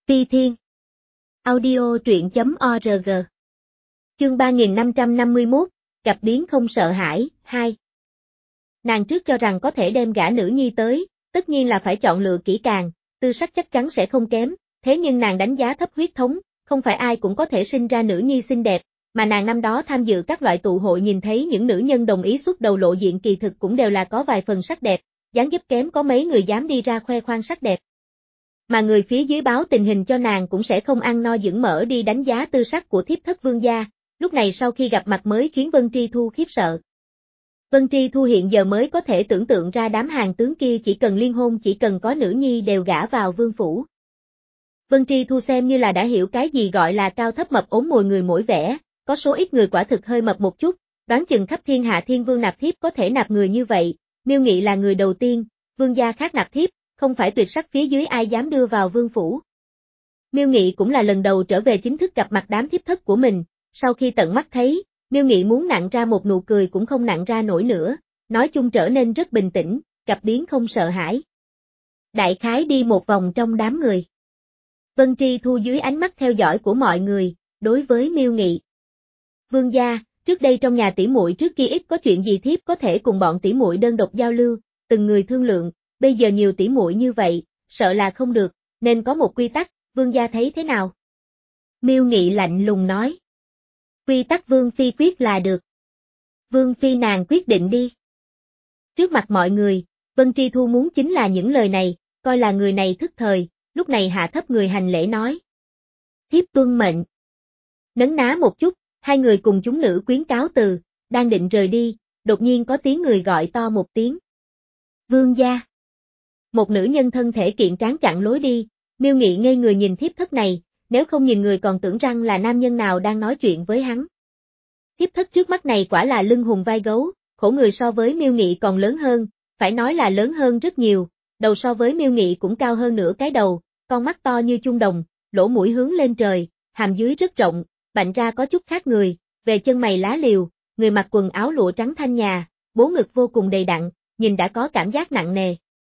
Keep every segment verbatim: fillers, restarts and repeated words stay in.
Ti Thiên. Audio truyện chấm org. Chương ba nghìn năm trăm năm mươi mốt, gặp biến không sợ hãi, hai. Nàng trước cho rằng có thể đem gả nữ nhi tới, tất nhiên là phải chọn lựa kỹ càng, tư sắc chắc chắn sẽ không kém, thế nhưng nàng đánh giá thấp huyết thống, không phải ai cũng có thể sinh ra nữ nhi xinh đẹp, mà nàng năm đó tham dự các loại tụ hội nhìn thấy những nữ nhân đồng ý xuất đầu lộ diện kỳ thực cũng đều là có vài phần sắc đẹp, dáng dấp kém có mấy người dám đi ra khoe khoang sắc đẹp. Mà người phía dưới báo tình hình cho nàng cũng sẽ không ăn no dưỡng mỡ đi đánh giá tư sắc của thiếp thất Vương gia, lúc này sau khi gặp mặt mới khiến Vân Tri Thu khiếp sợ. Vân Tri Thu hiện giờ mới có thể tưởng tượng ra đám hàng tướng kia chỉ cần liên hôn chỉ cần có nữ nhi đều gả vào vương phủ. Vân Tri Thu xem như là đã hiểu cái gì gọi là cao thấp mập ốm mồi người mỗi vẻ, có số ít người quả thực hơi mập một chút, đoán chừng khắp thiên hạ thiên vương nạp thiếp có thể nạp người như vậy, Miêu Nghị là người đầu tiên, vương gia khác nạp thiếp, không phải tuyệt sắc phía dưới ai dám đưa vào vương phủ. Miêu Nghị cũng là lần đầu trở về chính thức gặp mặt đám thiếp thất của mình, sau khi tận mắt thấy, Miêu Nghị muốn nặn ra một nụ cười cũng không nặn ra nổi nữa, nói chung trở nên rất bình tĩnh, gặp biến không sợ hãi. Đại khái đi một vòng trong đám người. Vân Tri Thu dưới ánh mắt theo dõi của mọi người, đối với Miêu Nghị. Vương gia, trước đây trong nhà tỷ muội trước kia ít có chuyện gì thiếp có thể cùng bọn tỷ muội đơn độc giao lưu, từng người thương lượng, bây giờ nhiều tỷ muội như vậy, sợ là không được, nên có một quy tắc, vương gia thấy thế nào? Miêu Nghị lạnh lùng nói. Quy tắc vương phi quyết là được. Vương phi nàng quyết định đi. Trước mặt mọi người, Vân Tri Thu muốn chính là những lời này, coi là người này thức thời, lúc này hạ thấp người hành lễ nói. Thiếp tuân mệnh. Nấn ná một chút, hai người cùng chúng nữ quyến cáo từ, đang định rời đi, đột nhiên có tiếng người gọi to một tiếng. Vương gia. Một nữ nhân thân thể kiện tráng chặn lối đi, Miêu Nghị ngây người nhìn thiếp thất này, nếu không nhìn người còn tưởng rằng là nam nhân nào đang nói chuyện với hắn. Thiếp thất trước mắt này quả là lưng hùm vai gấu, khổ người so với Miêu Nghị còn lớn hơn, phải nói là lớn hơn rất nhiều, đầu so với Miêu Nghị cũng cao hơn nửa cái đầu, con mắt to như chuông đồng, lỗ mũi hướng lên trời, hàm dưới rất rộng, bạnh ra có chút khác người, về chân mày lá liều, người mặc quần áo lụa trắng thanh nhà, bố ngực vô cùng đầy đặn, nhìn đã có cảm giác nặng nề.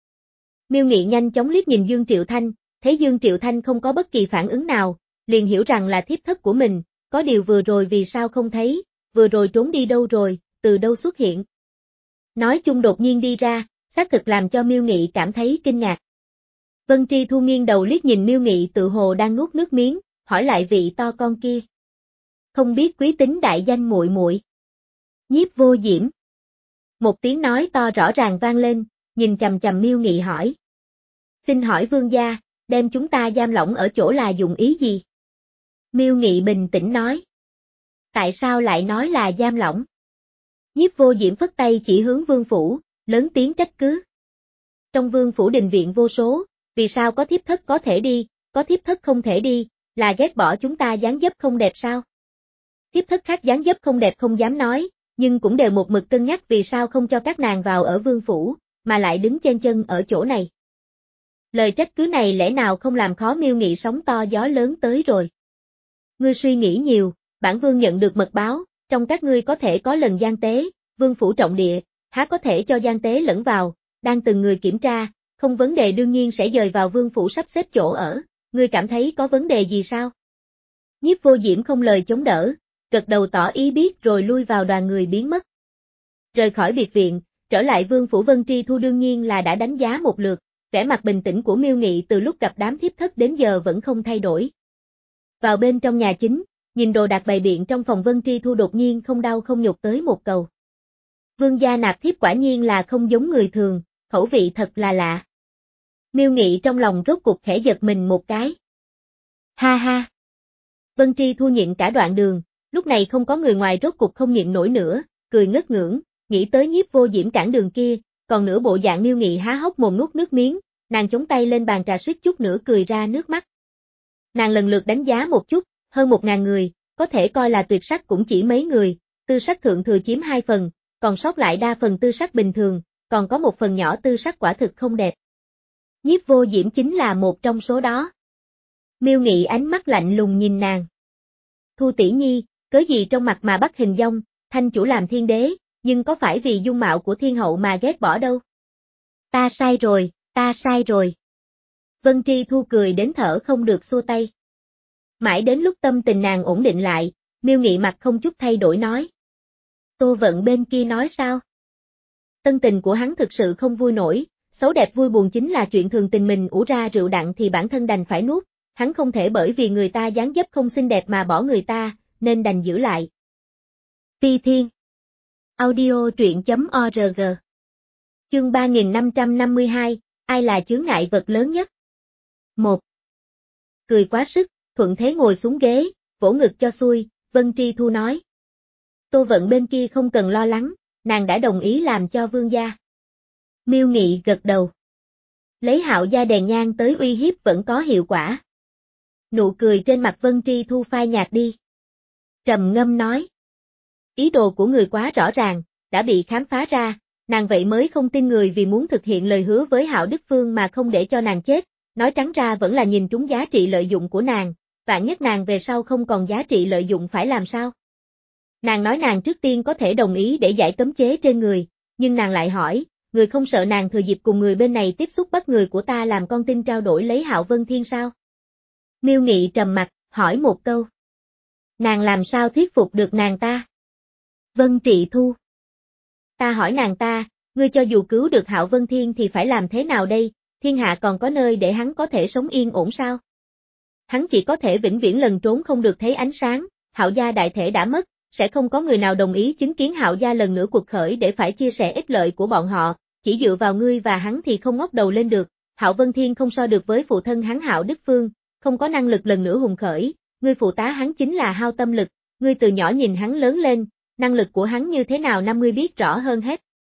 Miêu Nghị nhanh chóng liếc nhìn Dương Triệu Thanh, thấy Dương Triệu Thanh không có bất kỳ phản ứng nào, liền hiểu rằng là thiếp thất của mình, có điều vừa rồi vì sao không thấy, vừa rồi trốn đi đâu rồi, từ đâu xuất hiện. Nói chung đột nhiên đi ra, xác thực làm cho Miêu Nghị cảm thấy kinh ngạc. Vân Tri Thu nghiêng đầu liếc nhìn Miêu Nghị tự hồ đang nuốt nước miếng, hỏi lại vị to con kia. Không biết quý tính đại danh muội muội. Nhiếp Vô Diễm. Một tiếng nói to rõ ràng vang lên, nhìn chằm chằm Miêu Nghị hỏi. Xin hỏi vương gia, đem chúng ta giam lỏng ở chỗ là dụng ý gì? Miêu Nghị bình tĩnh nói. Tại sao lại nói là giam lỏng? Nhiếp Vô Diễm phất tay chỉ hướng vương phủ, lớn tiếng trách cứ. Trong vương phủ đình viện vô số, vì sao có thiếp thất có thể đi, có thiếp thất không thể đi, là ghét bỏ chúng ta dáng dấp không đẹp sao? Thiếp thất khác dáng dấp không đẹp không dám nói, nhưng cũng đều một mực cân nhắc vì sao không cho các nàng vào ở vương phủ, mà lại đứng chen chân ở chỗ này. Lời trách cứ này lẽ nào không làm khó Miêu Nghị sóng to gió lớn tới rồi. Ngươi suy nghĩ nhiều, bản vương nhận được mật báo, trong các ngươi có thể có lần gian tế, vương phủ trọng địa, há có thể cho gian tế lẫn vào, đang từng người kiểm tra, không vấn đề đương nhiên sẽ dời vào vương phủ sắp xếp chỗ ở, ngươi cảm thấy có vấn đề gì sao? Nhiếp Vô Diễm không lời chống đỡ, gật đầu tỏ ý biết rồi lui vào đoàn người biến mất. Rời khỏi biệt viện, trở lại vương phủ Vân Tri Thu đương nhiên là đã đánh giá một lượt, vẻ mặt bình tĩnh của Miêu Nghị từ lúc gặp đám thiếp thất đến giờ vẫn không thay đổi. Vào bên trong nhà chính, nhìn đồ đạc bày biện trong phòng Vân Tri Thu đột nhiên không đau không nhục tới một cầu. Vương gia nạp thiếp quả nhiên là không giống người thường, khẩu vị thật là lạ. Miêu Nghị trong lòng rốt cục khẽ giật mình một cái. Ha ha. Vân Tri Thu nhịn cả đoạn đường, lúc này không có người ngoài rốt cục không nhịn nổi nữa, cười ngất ngưỡng, nghĩ tới Nhiếp Vô Diễm cản đường kia, còn nửa bộ dạng Miêu Nghị há hốc mồm nuốt nước miếng, nàng chống tay lên bàn trà suýt chút nữa cười ra nước mắt. Nàng lần lượt đánh giá một chút, hơn một ngàn người, có thể coi là tuyệt sắc cũng chỉ mấy người, tư sắc thượng thừa chiếm hai phần, còn sót lại đa phần tư sắc bình thường, còn có một phần nhỏ tư sắc quả thực không đẹp. Nhiếp Vô Diễm chính là một trong số đó. Miêu Nghị ánh mắt lạnh lùng nhìn nàng. Thu tỷ nhi, cớ gì trong mặt mà bắt hình dong, thanh chủ làm thiên đế, nhưng có phải vì dung mạo của thiên hậu mà ghét bỏ đâu. Ta sai rồi, ta sai rồi. Vân Tri Thu cười đến thở không được xua tay. Mãi đến lúc tâm tình nàng ổn định lại, Miêu Nghị mặt không chút thay đổi nói. Tô Vận bên kia nói sao? Tân tình của hắn thực sự không vui nổi, xấu đẹp vui buồn chính là chuyện thường tình, mình ủ ra rượu đặng thì bản thân đành phải nuốt, hắn không thể bởi vì người ta dáng dấp không xinh đẹp mà bỏ người ta, nên đành giữ lại. Phi Thiên Audio truyện.org Chương ba nghìn năm trăm năm mươi hai, ai là chướng ngại vật lớn nhất? một. Cười quá sức, thuận thế ngồi xuống ghế, vỗ ngực cho xuôi, Vân Tri Thu nói. Tô Vận bên kia không cần lo lắng, nàng đã đồng ý làm cho vương gia. Miêu Nghị gật đầu. Lấy Hạo gia đèn nhang tới uy hiếp vẫn có hiệu quả. Nụ cười trên mặt Vân Tri Thu phai nhạt đi. Trầm ngâm nói. Ý đồ của người quá rõ ràng, đã bị khám phá ra, nàng vậy mới không tin người vì muốn thực hiện lời hứa với Hạo Đức Phương mà không để cho nàng chết, nói trắng ra vẫn là nhìn trúng giá trị lợi dụng của nàng, vạn nhất nàng về sau không còn giá trị lợi dụng phải làm sao? Nàng nói nàng trước tiên có thể đồng ý để giải cấm chế trên người, nhưng nàng lại hỏi, người không sợ nàng thừa dịp cùng người bên này tiếp xúc bắt người của ta làm con tin trao đổi lấy Hạo Vân Thiên sao? Miêu Nghị trầm mặt, hỏi một câu. Nàng làm sao thuyết phục được nàng ta? Vân Trị Thu. Ta hỏi nàng ta, ngươi cho dù cứu được Hạo Vân Thiên thì phải làm thế nào đây, thiên hạ còn có nơi để hắn có thể sống yên ổn sao? Hắn chỉ có thể vĩnh viễn lần trốn không được thấy ánh sáng, Hạo gia đại thể đã mất, sẽ không có người nào đồng ý chứng kiến Hạo gia lần nữa cuộc khởi để phải chia sẻ ích lợi của bọn họ, chỉ dựa vào ngươi và hắn thì không ngóc đầu lên được, Hạo Vân Thiên không so được với phụ thân hắn Hạo Đức Phương, không có năng lực lần nữa hùng khởi, ngươi phụ tá hắn chính là hao tâm lực, ngươi từ nhỏ nhìn hắn lớn lên, năng lực của hắn như thế nào năm ngươi biết rõ hơn hết.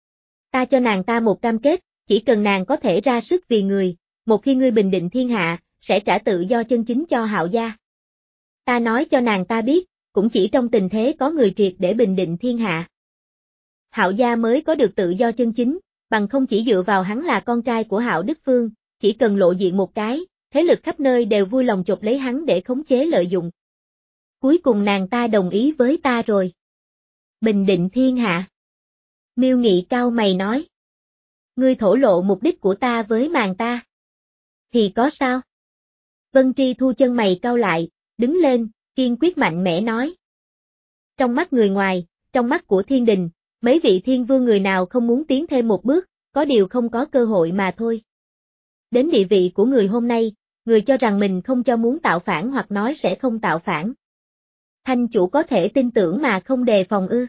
Ta cho nàng ta một cam kết, chỉ cần nàng có thể ra sức vì người, một khi ngươi bình định thiên hạ, sẽ trả tự do chân chính cho Hạo gia. Ta nói cho nàng ta biết, cũng chỉ trong tình thế có người triệt để bình định thiên hạ. Hạo gia mới có được tự do chân chính, bằng không chỉ dựa vào hắn là con trai của Hạo Đức Phương, chỉ cần lộ diện một cái, thế lực khắp nơi đều vui lòng chộp lấy hắn để khống chế lợi dụng. Cuối cùng nàng ta đồng ý với ta rồi. Bình định thiên hạ. Miêu Nghị cao mày nói. Ngươi thổ lộ mục đích của ta với màn ta. Thì có sao? Vân Tri Thu chân mày cau lại, đứng lên, kiên quyết mạnh mẽ nói. Trong mắt người ngoài, trong mắt của thiên đình, mấy vị thiên vương người nào không muốn tiến thêm một bước, có điều không có cơ hội mà thôi. Đến địa vị của người hôm nay, người cho rằng mình không cho muốn tạo phản hoặc nói sẽ không tạo phản. Thanh chủ có thể tin tưởng mà không đề phòng ư.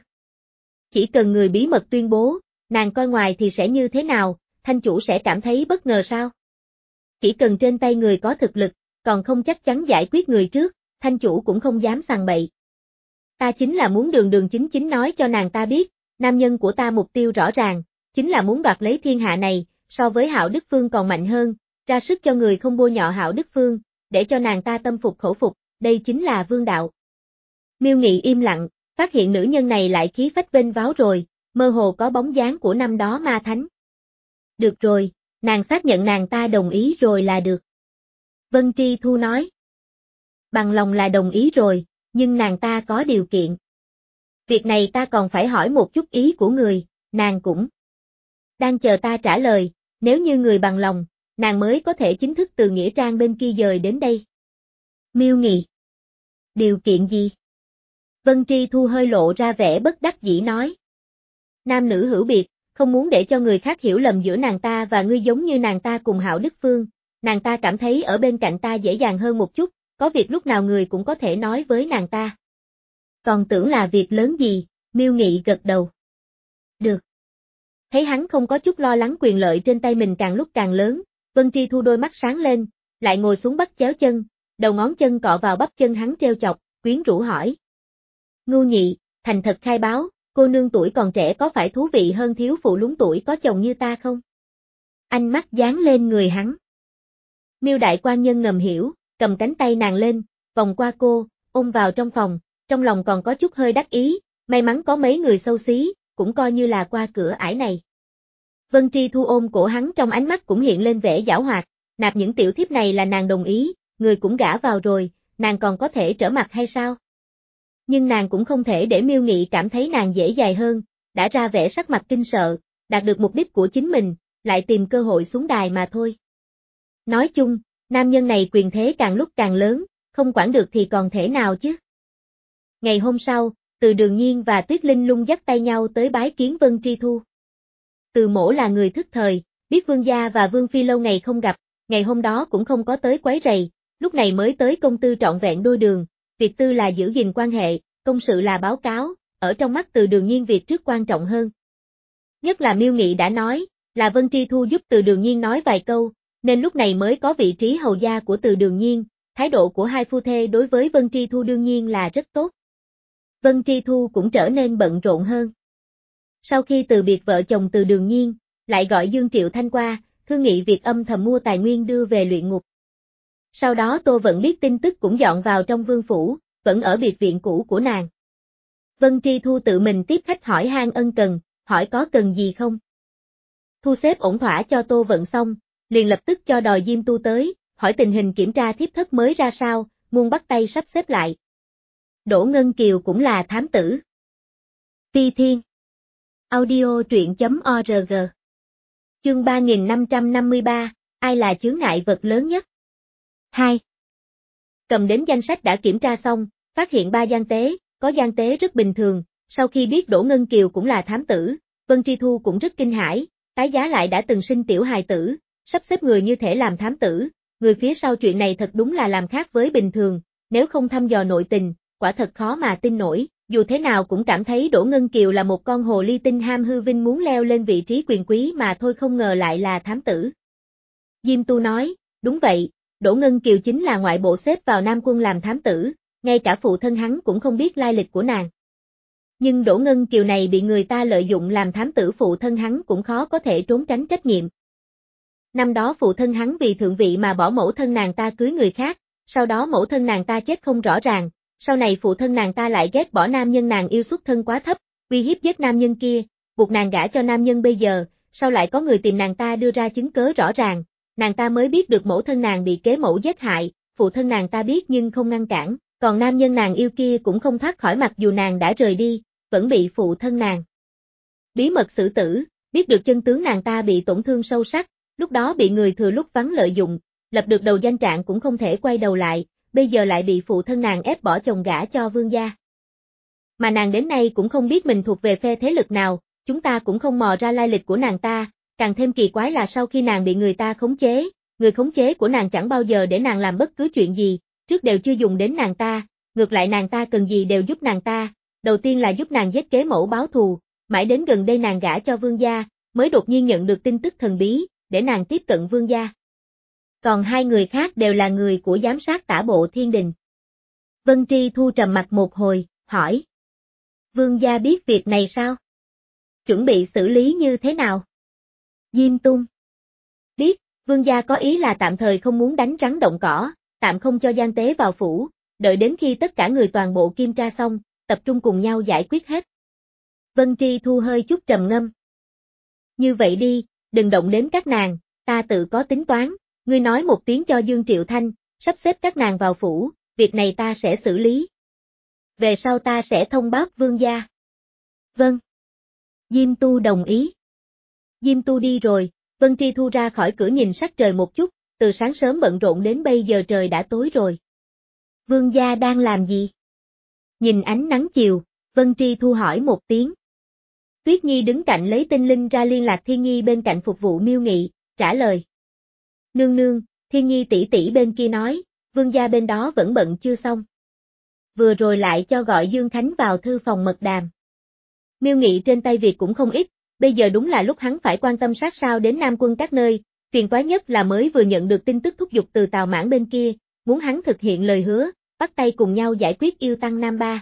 Chỉ cần người bí mật tuyên bố, nàng coi ngoài thì sẽ như thế nào, thanh chủ sẽ cảm thấy bất ngờ sao? Chỉ cần trên tay người có thực lực, còn không chắc chắn giải quyết người trước, thanh chủ cũng không dám sằng bậy. Ta chính là muốn đường đường chính chính nói cho nàng ta biết, nam nhân của ta mục tiêu rõ ràng, chính là muốn đoạt lấy thiên hạ này, so với Hạo Đức Phương còn mạnh hơn, ra sức cho người không bôi nhọ Hạo Đức Phương, để cho nàng ta tâm phục khẩu phục, đây chính là vương đạo. Miêu Nghị im lặng, phát hiện nữ nhân này lại khí phách vênh váo rồi, mơ hồ có bóng dáng của năm đó ma thánh. Được rồi, nàng xác nhận nàng ta đồng ý rồi là được. Vân Tri Thu nói. Bằng lòng là đồng ý rồi, nhưng nàng ta có điều kiện. Việc này ta còn phải hỏi một chút ý của người, nàng cũng đang chờ ta trả lời, nếu như người bằng lòng, nàng mới có thể chính thức từ Nghĩa Trang bên kia dời đến đây. Miêu Nghị. Điều kiện gì? Vân Tri Thu hơi lộ ra vẻ bất đắc dĩ nói. Nam nữ hữu biệt, không muốn để cho người khác hiểu lầm giữa nàng ta và ngươi giống như nàng ta cùng Hạo Đức Phương, nàng ta cảm thấy ở bên cạnh ta dễ dàng hơn một chút, có việc lúc nào người cũng có thể nói với nàng ta. Còn tưởng là việc lớn gì, Miêu Nghị gật đầu. Được. Thấy hắn không có chút lo lắng quyền lợi trên tay mình càng lúc càng lớn, Vân Tri Thu đôi mắt sáng lên, lại ngồi xuống bắt chéo chân, đầu ngón chân cọ vào bắp chân hắn treo chọc, quyến rũ hỏi. Ngưu Nhị, thành thật khai báo, cô nương tuổi còn trẻ có phải thú vị hơn thiếu phụ lúng tuổi có chồng như ta không? Ánh mắt dán lên người hắn. Miêu đại quan nhân ngầm hiểu, cầm cánh tay nàng lên, vòng qua cô, ôm vào trong phòng, trong lòng còn có chút hơi đắc ý, may mắn có mấy người xấu xí, cũng coi như là qua cửa ải này. Vân Tri Thu ôm cổ hắn trong ánh mắt cũng hiện lên vẻ giảo hoạt, nạp những tiểu thiếp này là nàng đồng ý, người cũng gả vào rồi, nàng còn có thể trở mặt hay sao? Nhưng nàng cũng không thể để Miêu Nghị cảm thấy nàng dễ dàng hơn, đã ra vẻ sắc mặt kinh sợ, đạt được mục đích của chính mình, lại tìm cơ hội xuống đài mà thôi. Nói chung, Nam nhân này quyền thế càng lúc càng lớn, không quản được thì còn thể nào chứ. Ngày hôm sau, Từ Đường Nhiên và Tuyết Linh Lung dắt tay nhau tới bái kiến Vân Tri Thu. Từ Mỗ là người thức thời, biết Vương gia và Vương Phi lâu ngày không gặp, ngày hôm đó cũng không có tới quấy rầy, lúc này mới tới công tư trọn vẹn đôi đường, việc tư là giữ gìn quan hệ, công sự là báo cáo, ở trong mắt Từ Đường Nhiên việc trước quan trọng hơn. Nhất là Miêu Nghị đã nói, là Vân Tri Thu giúp Từ Đường Nhiên nói vài câu, nên lúc này mới có vị trí hầu gia của Từ Đường Nhiên, thái độ của hai phu thê đối với Vân Tri Thu đương nhiên là rất tốt. Vân Tri Thu cũng trở nên bận rộn hơn. Sau khi từ biệt vợ chồng Từ Đường Nhiên, lại gọi Dương Triệu Thanh qua, thương nghị việc âm thầm mua tài nguyên đưa về luyện ngục. Sau đó Tô Vận biết tin tức cũng dọn vào trong vương phủ, vẫn ở biệt viện cũ của nàng. Vân Tri Thu tự mình tiếp khách hỏi han ân cần, hỏi có cần gì không. Thu xếp ổn thỏa cho Tô Vận xong, liền lập tức cho đòi Diêm Tu tới, hỏi tình hình kiểm tra thiếp thất mới ra sao, muôn bắt tay sắp xếp lại. Đỗ Ngân Kiều cũng là thám tử. Ti Thiên. Audio truyện.org. Chương ba nghìn năm trăm năm mươi ba, ai là chướng ngại vật lớn nhất? hai. Cầm đến danh sách đã kiểm tra xong, phát hiện ba gian tế, có gian tế rất bình thường, sau khi biết Đỗ Ngân Kiều cũng là thám tử, Vân Tri Thu cũng rất kinh hãi, tái giá lại đã từng sinh tiểu hài tử, sắp xếp người như thể làm thám tử, người phía sau chuyện này thật đúng là làm khác với bình thường, nếu không thăm dò nội tình, quả thật khó mà tin nổi, dù thế nào cũng cảm thấy Đỗ Ngân Kiều là một con hồ ly tinh ham hư vinh muốn leo lên vị trí quyền quý mà thôi, không ngờ lại là thám tử. Diêm Tu nói, đúng vậy, Đỗ Ngân Kiều chính là ngoại bộ xếp vào Nam Quân làm thám tử, ngay cả phụ thân hắn cũng không biết lai lịch của nàng. Nhưng Đỗ Ngân Kiều này bị người ta lợi dụng làm thám tử, phụ thân hắn cũng khó có thể trốn tránh trách nhiệm. Năm đó phụ thân hắn vì thượng vị mà bỏ mẫu thân nàng ta cưới người khác, sau đó mẫu thân nàng ta chết không rõ ràng, sau này phụ thân nàng ta lại ghét bỏ nam nhân nàng yêu, xuất thân quá thấp, uy hiếp giết nam nhân kia, buộc nàng gả cho nam nhân bây giờ, sau lại có người tìm nàng ta đưa ra chứng cớ rõ ràng, nàng ta mới biết được mẫu thân nàng bị kế mẫu giết hại, phụ thân nàng ta biết nhưng không ngăn cản, còn nam nhân nàng yêu kia cũng không thoát khỏi, mặc dù nàng đã rời đi, vẫn bị phụ thân nàng bí mật xử tử, biết được chân tướng nàng ta bị tổn thương sâu sắc, lúc đó bị người thừa lúc vắng lợi dụng, lập được đầu danh trạng cũng không thể quay đầu lại, bây giờ lại bị phụ thân nàng ép bỏ chồng gả cho vương gia. Mà nàng đến nay cũng không biết mình thuộc về phe thế lực nào, chúng ta cũng không mò ra lai lịch của nàng ta, càng thêm kỳ quái là sau khi nàng bị người ta khống chế, người khống chế của nàng chẳng bao giờ để nàng làm bất cứ chuyện gì, trước đều chưa dùng đến nàng ta, ngược lại nàng ta cần gì đều giúp nàng ta, đầu tiên là giúp nàng giết kế mẫu báo thù, mãi đến gần đây nàng gả cho vương gia, mới đột nhiên nhận được tin tức thần bí, để nàng tiếp cận vương gia. Còn hai người khác đều là người của giám sát tả bộ Thiên Đình. Vân Tri Thu trầm mặt một hồi, hỏi. Vương gia biết việc này sao? Chuẩn bị xử lý như thế nào? Diêm Tung. Biết, vương gia có ý là tạm thời không muốn đánh rắn động cỏ, tạm không cho gian tế vào phủ, đợi đến khi tất cả người toàn bộ kiểm tra xong, tập trung cùng nhau giải quyết hết. Vân Tri Thu hơi chút trầm ngâm. Như vậy đi, đừng động đến các nàng, ta tự có tính toán, ngươi nói một tiếng cho Dương Triệu Thanh, sắp xếp các nàng vào phủ, việc này ta sẽ xử lý. Về sau ta sẽ thông báo vương gia. Vâng. Diêm Tu đồng ý. Diêm Tu đi rồi, Vân Tri Thu ra khỏi cửa nhìn sắc trời một chút, từ sáng sớm bận rộn đến bây giờ trời đã tối rồi. Vương gia đang làm gì? Nhìn ánh nắng chiều, Vân Tri Thu hỏi một tiếng. Tuyết Nhi đứng cạnh lấy tinh linh ra liên lạc Thiên Nhi bên cạnh phục vụ Miêu Nghị, trả lời. Nương nương, Thiên Nhi tỷ tỷ bên kia nói, vương gia bên đó vẫn bận chưa xong. Vừa rồi lại cho gọi Dương Khánh vào thư phòng mật đàm. Miêu Nghị trên tay việc cũng không ít, bây giờ đúng là lúc hắn phải quan tâm sát sao đến Nam Quân các nơi, phiền toái nhất là mới vừa nhận được tin tức thúc giục từ Tào Mãn bên kia, muốn hắn thực hiện lời hứa, bắt tay cùng nhau giải quyết yêu tăng Nam Ba.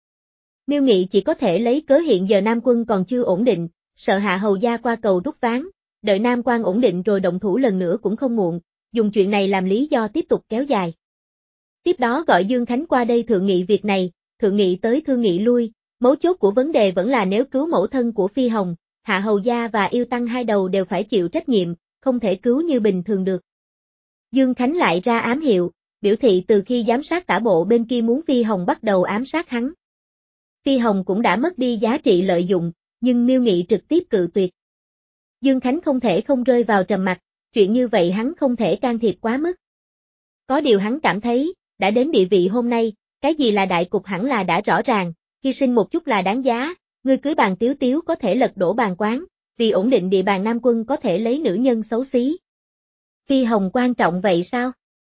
Miêu Nghị chỉ có thể lấy cớ hiện giờ Nam Quân còn chưa ổn định, sợ hạ hầu gia qua cầu rút ván, đợi Nam Quan ổn định rồi động thủ lần nữa cũng không muộn, dùng chuyện này làm lý do tiếp tục kéo dài. Tiếp đó gọi Dương Khánh qua đây thượng nghị việc này, thượng nghị tới thương nghị lui, mấu chốt của vấn đề vẫn là nếu cứu mẫu thân của Phi Hồng, hạ hầu gia và yêu tăng hai đầu đều phải chịu trách nhiệm, không thể cứu như bình thường được. Dương Khánh lại ra ám hiệu, biểu thị từ khi giám sát tả bộ bên kia muốn Phi Hồng bắt đầu ám sát hắn. Phi Hồng cũng đã mất đi giá trị lợi dụng, nhưng Miêu Nghị trực tiếp cự tuyệt. Dương Khánh không thể không rơi vào trầm mặc, chuyện như vậy hắn không thể can thiệp quá mức. Có điều hắn cảm thấy, đã đến địa vị hôm nay, cái gì là đại cục hẳn là đã rõ ràng, hy sinh một chút là đáng giá, ngươi cưới bàn tiếu tiếu có thể lật đổ bàn quán, vì ổn định địa bàn Nam Quân có thể lấy nữ nhân xấu xí. Phi Hồng quan trọng vậy sao?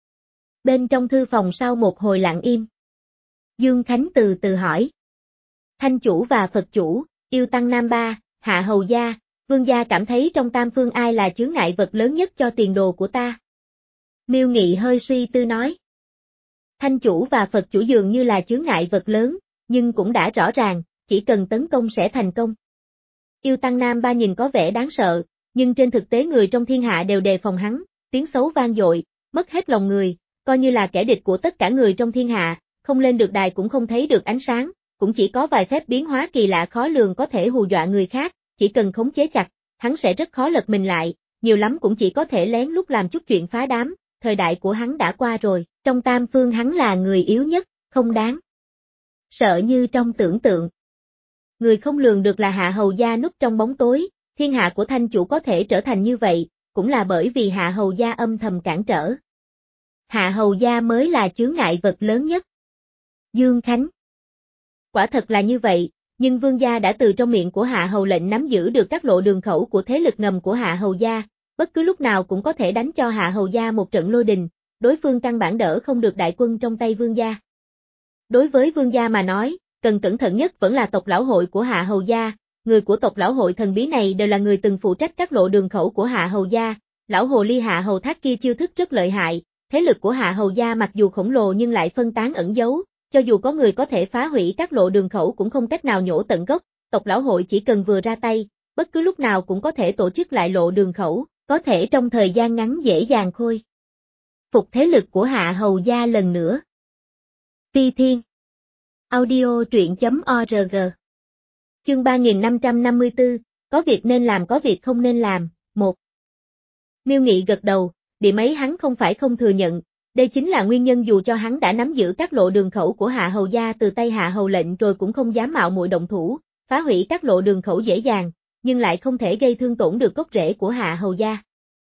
Bên trong thư phòng sau một hồi lặng im. Dương Khánh từ từ hỏi. Thanh chủ và Phật chủ, yêu tăng Nam Ba, Hạ Hầu Gia, Vương gia cảm thấy trong tam phương ai là chướng ngại vật lớn nhất cho tiền đồ của ta? Miêu Nghị hơi suy tư nói. Thanh chủ và Phật chủ dường như là chướng ngại vật lớn, nhưng cũng đã rõ ràng, chỉ cần tấn công sẽ thành công. Yêu tăng Nam Ba nhìn có vẻ đáng sợ, nhưng trên thực tế người trong thiên hạ đều đề phòng hắn, tiếng xấu vang dội, mất hết lòng người, coi như là kẻ địch của tất cả người trong thiên hạ, không lên được đài cũng không thấy được ánh sáng, cũng chỉ có vài phép biến hóa kỳ lạ khó lường có thể hù dọa người khác, chỉ cần khống chế chặt, hắn sẽ rất khó lật mình lại, nhiều lắm cũng chỉ có thể lén lút làm chút chuyện phá đám, thời đại của hắn đã qua rồi, trong tam phương hắn là người yếu nhất, không đáng sợ như trong tưởng tượng. Người không lường được là Hạ Hầu Gia núp trong bóng tối, thiên hạ của Thanh chủ có thể trở thành như vậy, cũng là bởi vì Hạ Hầu Gia âm thầm cản trở. Hạ Hầu Gia mới là chướng ngại vật lớn nhất. Dương Khánh. Quả thật là như vậy, nhưng Vương gia đã từ trong miệng của Hạ Hầu lệnh nắm giữ được các lộ đường khẩu của thế lực ngầm của Hạ Hầu Gia, bất cứ lúc nào cũng có thể đánh cho Hạ Hầu Gia một trận lôi đình, đối phương căn bản đỡ không được đại quân trong tay Vương gia. Đối với Vương gia mà nói, cần cẩn thận nhất vẫn là tộc lão hội của Hạ Hầu Gia, người của tộc lão hội thần bí này đều là người từng phụ trách các lộ đường khẩu của Hạ Hầu Gia, lão hồ ly Hạ Hầu Thác kia chiêu thức rất lợi hại, thế lực của Hạ Hầu Gia mặc dù khổng lồ nhưng lại phân tán ẩn giấu, cho dù có người có thể phá hủy các lộ đường khẩu cũng không cách nào nhổ tận gốc, tộc lão hội chỉ cần vừa ra tay, bất cứ lúc nào cũng có thể tổ chức lại lộ đường khẩu, có thể trong thời gian ngắn dễ dàng khôi phục thế lực của Hạ Hầu Gia lần nữa. Phi Thiên Audio truyện.org Chương ba nghìn năm trăm năm mươi tư, có việc nên làm có việc không nên làm, một. Miêu Nghị gật đầu, điểm ấy hắn không phải không thừa nhận, đây chính là nguyên nhân dù cho hắn đã nắm giữ các lộ đường khẩu của Hạ Hầu Gia từ tay Hạ Hầu lệnh rồi cũng không dám mạo muội động thủ, phá hủy các lộ đường khẩu dễ dàng, nhưng lại không thể gây thương tổn được gốc rễ của Hạ Hầu Gia.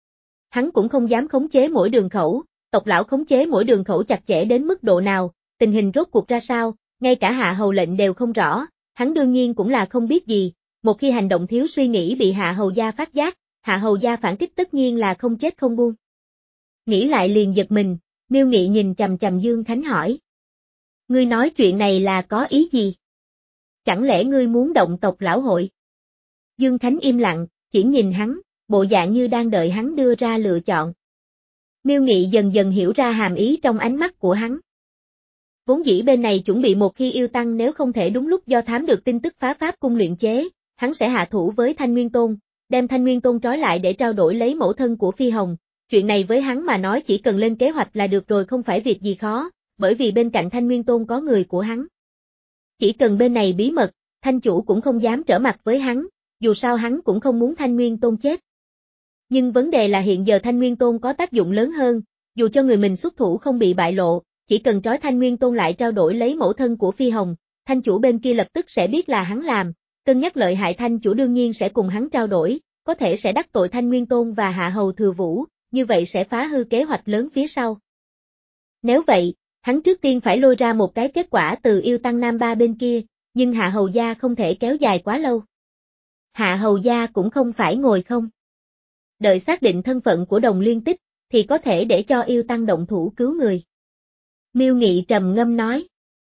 Hắn cũng không dám khống chế mỗi đường khẩu, tộc lão khống chế mỗi đường khẩu chặt chẽ đến mức độ nào, tình hình rốt cuộc ra sao, ngay cả Hạ Hầu lệnh đều không rõ, hắn đương nhiên cũng là không biết gì, một khi hành động thiếu suy nghĩ bị Hạ Hầu Gia phát giác, Hạ Hầu Gia phản kích tất nhiên là không chết không buông. Nghĩ lại liền giật mình, Miêu Nghị nhìn chằm chằm Dương Khánh hỏi. Ngươi nói chuyện này là có ý gì? Chẳng lẽ ngươi muốn động tộc lão hội? Dương Khánh im lặng, chỉ nhìn hắn, bộ dạng như đang đợi hắn đưa ra lựa chọn. Miêu Nghị dần dần hiểu ra hàm ý trong ánh mắt của hắn. Vốn dĩ bên này chuẩn bị một khi yêu tăng nếu không thể đúng lúc do thám được tin tức phá pháp cung luyện chế, hắn sẽ hạ thủ với Thanh Nguyên Tôn, đem Thanh Nguyên Tôn trói lại để trao đổi lấy mẫu thân của Phi Hồng. Chuyện này với hắn mà nói chỉ cần lên kế hoạch là được rồi không phải việc gì khó, bởi vì bên cạnh Thanh Nguyên Tôn có người của hắn. Chỉ cần bên này bí mật, Thanh chủ cũng không dám trở mặt với hắn, dù sao hắn cũng không muốn Thanh Nguyên Tôn chết. Nhưng vấn đề là hiện giờ Thanh Nguyên Tôn có tác dụng lớn hơn, dù cho người mình xuất thủ không bị bại lộ, chỉ cần trói Thanh Nguyên Tôn lại trao đổi lấy mẫu thân của Phi Hồng, Thanh chủ bên kia lập tức sẽ biết là hắn làm, cân nhắc lợi hại Thanh chủ đương nhiên sẽ cùng hắn trao đổi, có thể sẽ đắc tội Thanh Nguyên Tôn và Hạ Hầu Thừa Vũ, như vậy sẽ phá hư kế hoạch lớn phía sau. Nếu vậy, hắn trước tiên phải lôi ra một cái kết quả từ yêu tăng Nam Ba bên kia, nhưng Hạ Hầu Gia không thể kéo dài quá lâu. Hạ Hầu Gia cũng không phải ngồi không. Đợi xác định thân phận của Đồng Liên Tích, thì có thể để cho yêu tăng động thủ cứu người. Miêu Nghị trầm ngâm nói.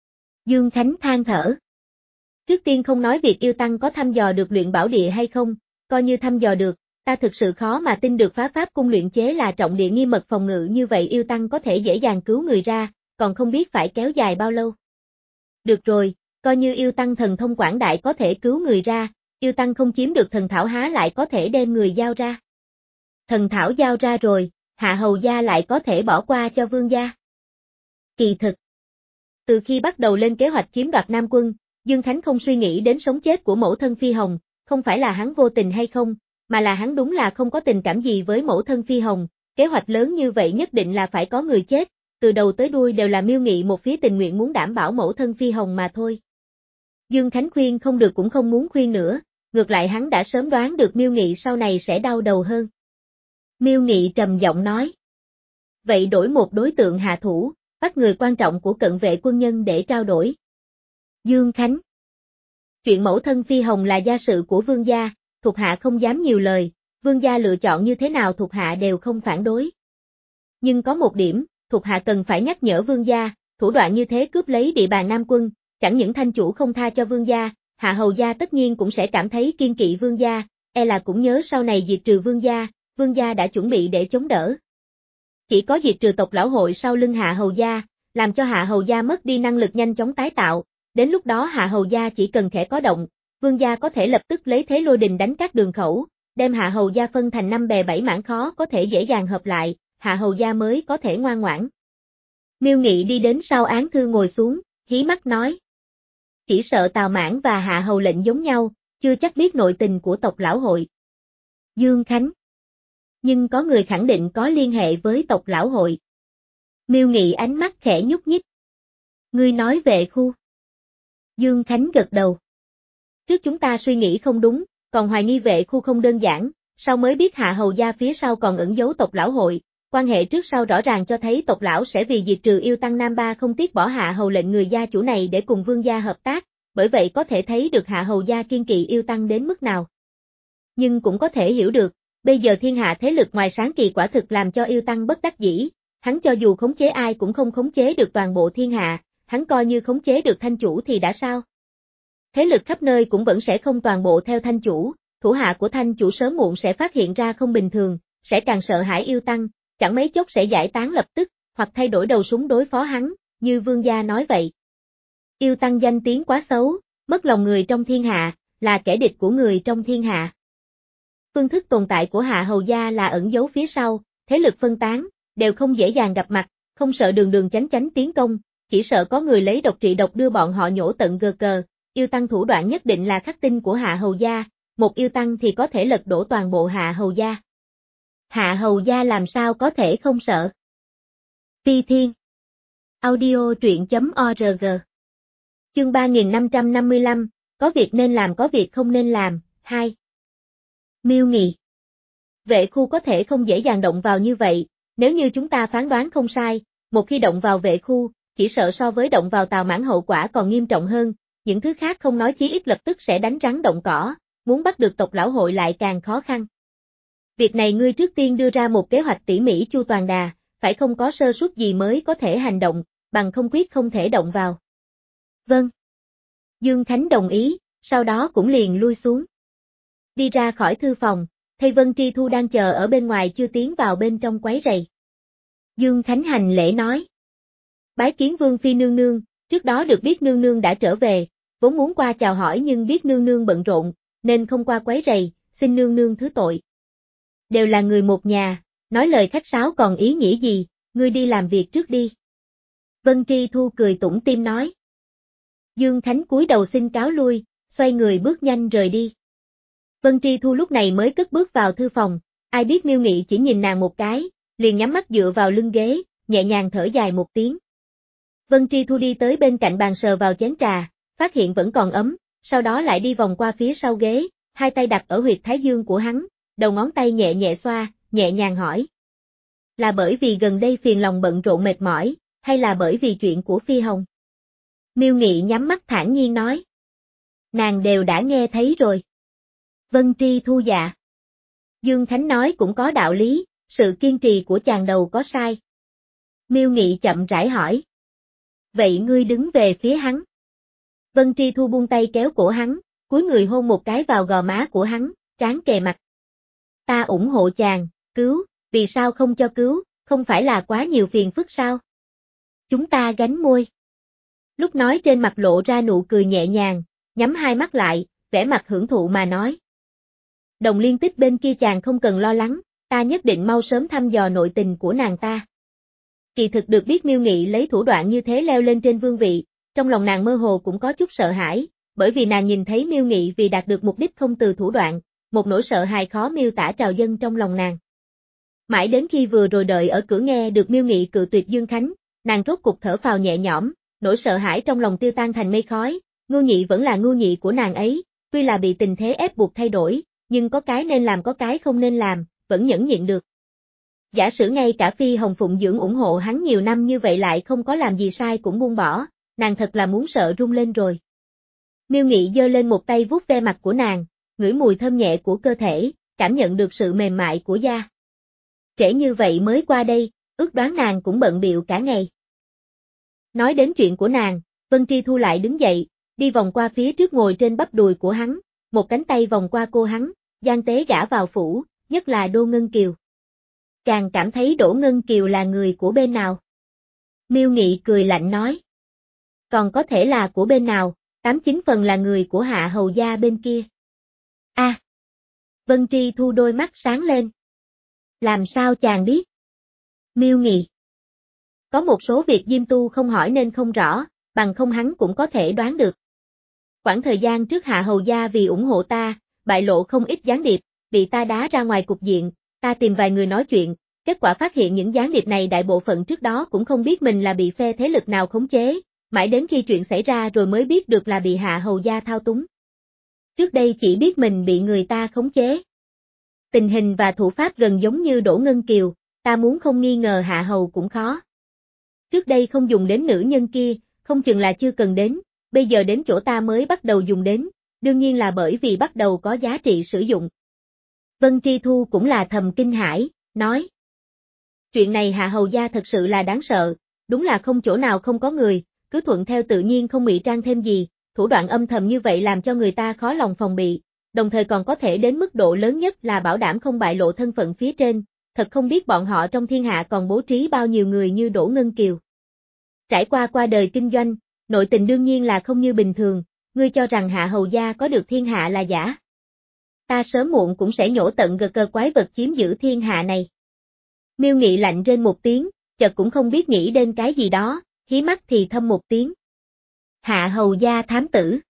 Dương Khánh than thở. Trước tiên không nói việc yêu tăng có thăm dò được luyện bảo địa hay không, coi như thăm dò được, ta thực sự khó mà tin được phá pháp cung luyện chế là trọng địa nghiêm mật phòng ngự như vậy yêu tăng có thể dễ dàng cứu người ra, còn không biết phải kéo dài bao lâu. Được rồi, coi như yêu tăng thần thông quảng đại có thể cứu người ra, yêu tăng không chiếm được thần thảo há lại có thể đem người giao ra. Thần thảo giao ra rồi, Hạ Hầu Gia lại có thể bỏ qua cho Vương gia. Kỳ thực, từ khi bắt đầu lên kế hoạch chiếm đoạt Nam Quân, Dương Khánh không suy nghĩ đến sống chết của mẫu thân Phi Hồng, không phải là hắn vô tình hay không, mà là hắn đúng là không có tình cảm gì với mẫu thân Phi Hồng, kế hoạch lớn như vậy nhất định là phải có người chết, từ đầu tới đuôi đều là Miêu Nghị một phía tình nguyện muốn đảm bảo mẫu thân Phi Hồng mà thôi. Dương Khánh khuyên không được cũng không muốn khuyên nữa, ngược lại hắn đã sớm đoán được Miêu Nghị sau này sẽ đau đầu hơn. Miêu Nghị trầm giọng nói. Vậy đổi một đối tượng hạ thủ, bắt người quan trọng của cận vệ quân nhân để trao đổi. Dương Khánh. Chuyện mẫu thân Phi Hồng là gia sự của vương gia, thuộc hạ không dám nhiều lời, vương gia lựa chọn như thế nào thuộc hạ đều không phản đối. Nhưng có một điểm, thuộc hạ cần phải nhắc nhở vương gia, thủ đoạn như thế cướp lấy địa bàn Nam quân, chẳng những thanh chủ không tha cho vương gia, hạ hầu gia tất nhiên cũng sẽ cảm thấy kiên kỵ vương gia, e là cũng nhớ sau này diệt trừ vương gia, vương gia đã chuẩn bị để chống đỡ. Chỉ có diệt trừ tộc lão hội sau lưng hạ hầu gia, làm cho hạ hầu gia mất đi năng lực nhanh chóng tái tạo, đến lúc đó hạ hầu gia chỉ cần khẽ có động, vương gia có thể lập tức lấy thế lôi đình đánh các đường khẩu, đem hạ hầu gia phân thành năm bè bảy mảng khó có thể dễ dàng hợp lại, hạ hầu gia mới có thể ngoan ngoãn. Miêu Nghị đi đến sau án thư ngồi xuống, hí mắt nói. Chỉ sợ Tào Mãn và hạ hầu lệnh giống nhau, chưa chắc biết nội tình của tộc lão hội. Dương Khánh. Nhưng có người khẳng định có liên hệ với tộc lão hội. Miêu Nghị ánh mắt khẽ nhúc nhích. Ngươi nói Vệ Khu. Dương Khánh gật đầu. Trước chúng ta suy nghĩ không đúng, còn hoài nghi Vệ Khu không đơn giản, sau mới biết hạ hầu gia phía sau còn ẩn giấu tộc lão hội, quan hệ trước sau rõ ràng cho thấy tộc lão sẽ vì diệt trừ yêu tăng Nam Ba không tiếc bỏ hạ hầu lệnh người gia chủ này để cùng vương gia hợp tác, bởi vậy có thể thấy được hạ hầu gia kiên kỵ yêu tăng đến mức nào. Nhưng cũng có thể hiểu được, bây giờ thiên hạ thế lực ngoài sáng kỳ quả thực làm cho yêu tăng bất đắc dĩ, hắn cho dù khống chế ai cũng không khống chế được toàn bộ thiên hạ, hắn coi như khống chế được thanh chủ thì đã sao? Thế lực khắp nơi cũng vẫn sẽ không toàn bộ theo thanh chủ, thủ hạ của thanh chủ sớm muộn sẽ phát hiện ra không bình thường, sẽ càng sợ hãi yêu tăng, chẳng mấy chốc sẽ giải tán lập tức, hoặc thay đổi đầu súng đối phó hắn, như vương gia nói vậy. Yêu tăng danh tiếng quá xấu, mất lòng người trong thiên hạ, là kẻ địch của người trong thiên hạ. Phương thức tồn tại của hạ hầu gia là ẩn giấu phía sau, thế lực phân tán, đều không dễ dàng gặp mặt, không sợ đường đường chánh chánh tiến công, chỉ sợ có người lấy độc trị độc đưa bọn họ nhổ tận gờ cờ, yêu tăng thủ đoạn nhất định là khắc tinh của hạ hầu gia, một yêu tăng thì có thể lật đổ toàn bộ hạ hầu gia. Hạ hầu gia làm sao có thể không sợ? Phi Thiên. Audio truyện chấm org. Chương ba nghìn năm trăm năm mươi lăm, có việc nên làm có việc không nên làm, hai. Miêu Nghị. Vệ Khu có thể không dễ dàng động vào như vậy, nếu như chúng ta phán đoán không sai, một khi động vào Vệ Khu, chỉ sợ so với động vào Tào Mãn hậu quả còn nghiêm trọng hơn, những thứ khác không nói chí ít lập tức sẽ đánh rắn động cỏ, muốn bắt được tộc lão hội lại càng khó khăn. Việc này ngươi trước tiên đưa ra một kế hoạch tỉ mỉ chu toàn đà, phải không có sơ suất gì mới có thể hành động, bằng không quyết không thể động vào. Vâng. Dương Khánh đồng ý, sau đó cũng liền lui xuống. Đi ra khỏi thư phòng, thấy Vân Tri Thu đang chờ ở bên ngoài chưa tiến vào bên trong quấy rầy. Dương Khánh hành lễ nói. Bái kiến Vương Phi nương nương, trước đó được biết nương nương đã trở về, vốn muốn qua chào hỏi nhưng biết nương nương bận rộn, nên không qua quấy rầy, xin nương nương thứ tội. Đều là người một nhà, nói lời khách sáo còn ý nghĩa gì, ngươi đi làm việc trước đi. Vân Tri Thu cười tủm tỉm nói. Dương Khánh cúi đầu xin cáo lui, xoay người bước nhanh rời đi. Vân Tri Thu lúc này mới cất bước vào thư phòng, ai biết Miêu Nghị chỉ nhìn nàng một cái, liền nhắm mắt dựa vào lưng ghế, nhẹ nhàng thở dài một tiếng. Vân Tri Thu đi tới bên cạnh bàn sờ vào chén trà, phát hiện vẫn còn ấm, sau đó lại đi vòng qua phía sau ghế, hai tay đặt ở huyệt thái dương của hắn, đầu ngón tay nhẹ nhẹ xoa, nhẹ nhàng hỏi. Là bởi vì gần đây phiền lòng bận rộn mệt mỏi, hay là bởi vì chuyện của Phi Hồng? Miêu Nghị nhắm mắt thản nhiên nói. Nàng đều đã nghe thấy rồi. Vân Tri Thu dạ. Dương Khánh nói cũng có đạo lý, sự kiên trì của chàng đầu có sai. Miêu Nghị chậm rãi hỏi. Vậy ngươi đứng về phía hắn. Vân Tri Thu buông tay kéo cổ hắn, cúi người hôn một cái vào gò má của hắn, trán kề mặt. Ta ủng hộ chàng, cứu, vì sao không cho cứu, không phải là quá nhiều phiền phức sao? Chúng ta gánh môi. Lúc nói trên mặt lộ ra nụ cười nhẹ nhàng, nhắm hai mắt lại, vẻ mặt hưởng thụ mà nói. Đồng Liên Tích bên kia chàng không cần lo lắng, ta nhất định mau sớm thăm dò nội tình của nàng ta. Kỳ thực được biết Miêu Nghị lấy thủ đoạn như thế leo lên trên vương vị, trong lòng nàng mơ hồ cũng có chút sợ hãi, bởi vì nàng nhìn thấy Miêu Nghị vì đạt được mục đích không từ thủ đoạn, một nỗi sợ hãi khó miêu tả trào dâng trong lòng nàng. Mãi đến khi vừa rồi đợi ở cửa nghe được Miêu Nghị cự tuyệt Dương Khánh, nàng rốt cục thở phào nhẹ nhõm, nỗi sợ hãi trong lòng tiêu tan thành mây khói, Ngưu Nhị vẫn là Ngưu Nhị của nàng ấy, tuy là bị tình thế ép buộc thay đổi, nhưng có cái nên làm có cái không nên làm, vẫn nhẫn nhịn được. Giả sử ngay cả Phi Hồng phụng dưỡng ủng hộ hắn nhiều năm như vậy lại không có làm gì sai cũng buông bỏ, nàng thật là muốn sợ run lên rồi. Miêu Nghị giơ lên một tay vuốt ve mặt của nàng, ngửi mùi thơm nhẹ của cơ thể, cảm nhận được sự mềm mại của da. Trễ như vậy mới qua đây, ước đoán nàng cũng bận bịu cả ngày. Nói đến chuyện của nàng, Vân Tri Thu lại đứng dậy, đi vòng qua phía trước ngồi trên bắp đùi của hắn, một cánh tay vòng qua cô hắn, gian tế gả vào phủ, nhất là Đỗ Ngân Kiều. Chàng cảm thấy Đỗ Ngân Kiều là người của bên nào? Miêu Nghị cười lạnh nói. Còn có thể là của bên nào, tám chín phần là người của Hạ Hầu gia bên kia. A. À, Vân Tri Thu đôi mắt sáng lên. Làm sao chàng biết? Miêu Nghị. Có một số việc Diêm Tu không hỏi nên không rõ, bằng không hắn cũng có thể đoán được. Khoảng thời gian trước Hạ Hầu gia vì ủng hộ ta, bại lộ không ít gián điệp, bị ta đá ra ngoài cục diện, ta tìm vài người nói chuyện, kết quả phát hiện những gián điệp này đại bộ phận trước đó cũng không biết mình là bị phe thế lực nào khống chế, mãi đến khi chuyện xảy ra rồi mới biết được là bị Hạ Hầu gia thao túng. Trước đây chỉ biết mình bị người ta khống chế. Tình hình và thủ pháp gần giống như Đỗ Ngân Kiều, ta muốn không nghi ngờ Hạ Hầu cũng khó. Trước đây không dùng đến nữ nhân kia, không chừng là chưa cần đến, bây giờ đến chỗ ta mới bắt đầu dùng đến, đương nhiên là bởi vì bắt đầu có giá trị sử dụng. Vân Tri Thu cũng là thầm kinh hãi, nói. Chuyện này Hạ Hầu gia thật sự là đáng sợ, đúng là không chỗ nào không có người, cứ thuận theo tự nhiên không ngụy trang thêm gì, thủ đoạn âm thầm như vậy làm cho người ta khó lòng phòng bị, đồng thời còn có thể đến mức độ lớn nhất là bảo đảm không bại lộ thân phận phía trên, thật không biết bọn họ trong thiên hạ còn bố trí bao nhiêu người như Đỗ Ngân Kiều. Trải qua qua đời kinh doanh, nội tình đương nhiên là không như bình thường, ngươi cho rằng Hạ Hầu gia có được thiên hạ là giả. Ta sớm muộn cũng sẽ nhổ tận gờ cờ quái vật chiếm giữ thiên hạ này. Miêu Nghị lạnh rên một tiếng, chợt cũng không biết nghĩ đến cái gì đó, hí mắt thì thâm một tiếng. Hạ Hầu gia thám tử.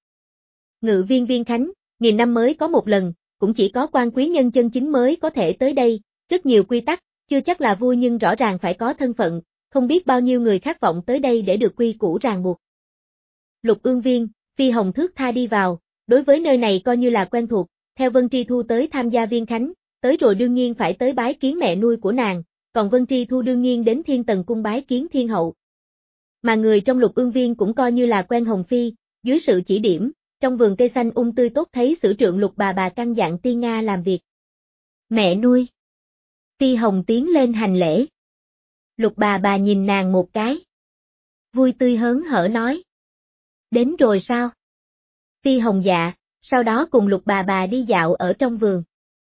Ngự viên Viên Khánh, nghìn năm mới có một lần, cũng chỉ có quan quý nhân chân chính mới có thể tới đây, rất nhiều quy tắc, chưa chắc là vui nhưng rõ ràng phải có thân phận, không biết bao nhiêu người khát vọng tới đây để được quy củ ràng buộc. Lục Ương Viên, Phi Hồng thước tha đi vào, đối với nơi này coi như là quen thuộc, theo Vân Tri Thu tới tham gia Viên Khánh, tới rồi đương nhiên phải tới bái kiến mẹ nuôi của nàng, còn Vân Tri Thu đương nhiên đến Thiên Tần cung bái kiến Thiên Hậu. Mà người trong Lục Ương Viên cũng coi như là quen Hồng Phi, dưới sự chỉ điểm, trong vườn cây xanh um tươi tốt thấy sử trượng Lục bà bà căn dặn Tiên Nga làm việc. Mẹ nuôi. Phi Hồng tiến lên hành lễ. Lục bà bà nhìn nàng một cái. Vui tươi hớn hở nói. Đến rồi sao? Phi Hồng dạ, sau đó cùng Lục bà bà đi dạo ở trong vườn.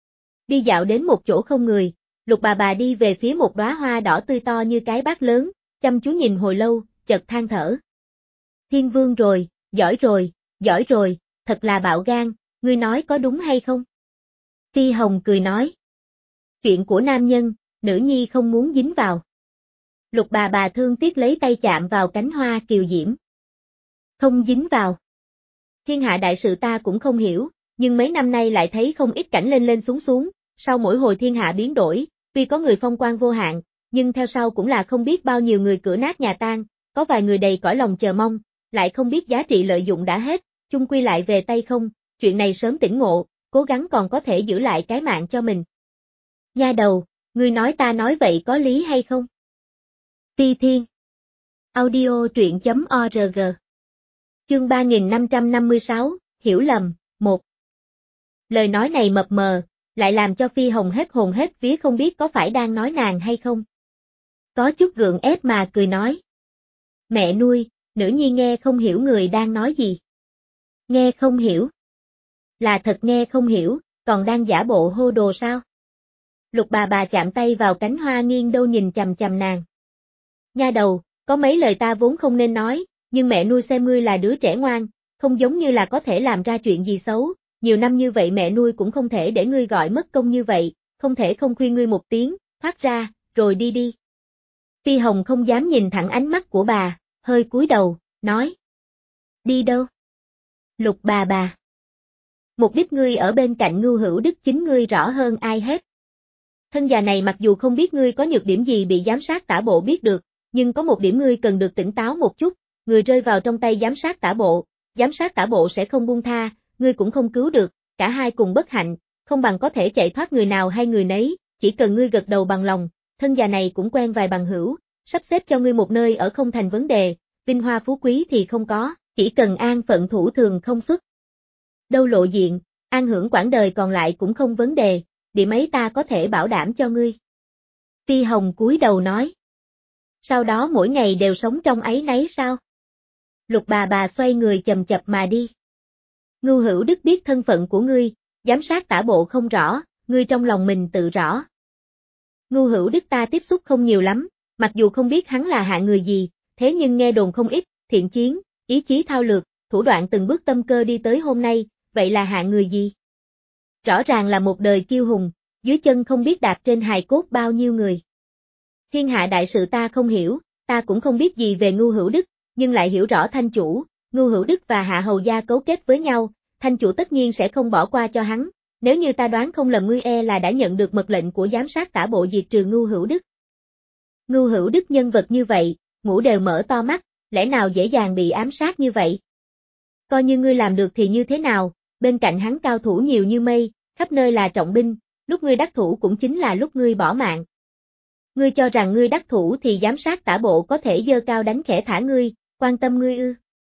Đi dạo đến một chỗ không người, Lục bà bà đi về phía một đóa hoa đỏ tươi to như cái bát lớn, chăm chú nhìn hồi lâu, chợt than thở. Thiên Vương rồi, giỏi rồi, giỏi rồi, thật là bạo gan, ngươi nói có đúng hay không? Phi Hồng cười nói. Chuyện của nam nhân, nữ nhi không muốn dính vào. Lục bà bà thương tiếc lấy tay chạm vào cánh hoa kiều diễm. Không dính vào. Thiên hạ đại sự ta cũng không hiểu, nhưng mấy năm nay lại thấy không ít cảnh lên lên xuống xuống, sau mỗi hồi thiên hạ biến đổi, tuy có người phong quang vô hạn, nhưng theo sau cũng là không biết bao nhiêu người cửa nát nhà tan, có vài người đầy cõi lòng chờ mong, lại không biết giá trị lợi dụng đã hết, chung quy lại về tay không, chuyện này sớm tỉnh ngộ, cố gắng còn có thể giữ lại cái mạng cho mình. Nha đầu, ngươi nói ta nói vậy có lý hay không? Phi Thiên. Audio truyện chấm org. Chương ba nghìn năm trăm năm mươi sáu, hiểu lầm, một. Lời nói này mập mờ, lại làm cho Phi Hồng hết hồn hết vía không biết có phải đang nói nàng hay không. Có chút gượng ép mà cười nói. Mẹ nuôi, nữ nhi nghe không hiểu người đang nói gì. Nghe không hiểu. Là thật nghe không hiểu, còn đang giả bộ hô đồ sao? Lục bà bà chạm tay vào cánh hoa nghiêng đâu nhìn chằm chằm nàng. Nha đầu, có mấy lời ta vốn không nên nói, nhưng mẹ nuôi xem ngươi là đứa trẻ ngoan, không giống như là có thể làm ra chuyện gì xấu, nhiều năm như vậy mẹ nuôi cũng không thể để ngươi gọi mất công như vậy, không thể không khuyên ngươi một tiếng, thoát ra, rồi đi đi. Phi Hồng không dám nhìn thẳng ánh mắt của bà, hơi cúi đầu, nói. Đi đâu? Lục bà bà. Mục đích ngươi ở bên cạnh Ngưu Hữu Đức chính ngươi rõ hơn ai hết. Thân già này mặc dù không biết ngươi có nhược điểm gì bị giám sát tả bộ biết được, nhưng có một điểm ngươi cần được tỉnh táo một chút, người rơi vào trong tay giám sát tả bộ, giám sát tả bộ sẽ không buông tha, ngươi cũng không cứu được, cả hai cùng bất hạnh, không bằng có thể chạy thoát người nào hay người nấy, chỉ cần ngươi gật đầu bằng lòng, thân già này cũng quen vài bằng hữu, sắp xếp cho ngươi một nơi ở không thành vấn đề, vinh hoa phú quý thì không có, chỉ cần an phận thủ thường không xuất đâu lộ diện, an hưởng quãng đời còn lại cũng không vấn đề, điểm ấy ta có thể bảo đảm cho ngươi. Phi Hồng cúi đầu nói. Sau đó mỗi ngày đều sống trong áy náy sao? Lục bà bà xoay người chầm chập mà đi. Ngưu Hữu Đức biết thân phận của ngươi, giám sát tả bộ không rõ, ngươi trong lòng mình tự rõ. Ngưu Hữu Đức ta tiếp xúc không nhiều lắm, mặc dù không biết hắn là hạng người gì, thế nhưng nghe đồn không ít, thiện chiến, ý chí thao lược, thủ đoạn từng bước tâm cơ đi tới hôm nay, vậy là hạng người gì? Rõ ràng là một đời kiêu hùng, dưới chân không biết đạp trên hài cốt bao nhiêu người. Thiên hạ đại sự ta không hiểu, ta cũng không biết gì về Ngưu Hữu Đức, nhưng lại hiểu rõ Thanh chủ, Ngưu Hữu Đức và Hạ Hầu gia cấu kết với nhau, Thanh chủ tất nhiên sẽ không bỏ qua cho hắn, nếu như ta đoán không lầm ngươi e là đã nhận được mật lệnh của giám sát tả bộ diệt trừ Ngưu Hữu Đức. Ngưu Hữu Đức nhân vật như vậy, ngủ đều mở to mắt, lẽ nào dễ dàng bị ám sát như vậy? Coi như ngươi làm được thì như thế nào, bên cạnh hắn cao thủ nhiều như mây, khắp nơi là trọng binh, lúc ngươi đắc thủ cũng chính là lúc ngươi bỏ mạng. Ngươi cho rằng ngươi đắc thủ thì giám sát tả bộ có thể giơ cao đánh khẽ thả ngươi, quan tâm ngươi ư?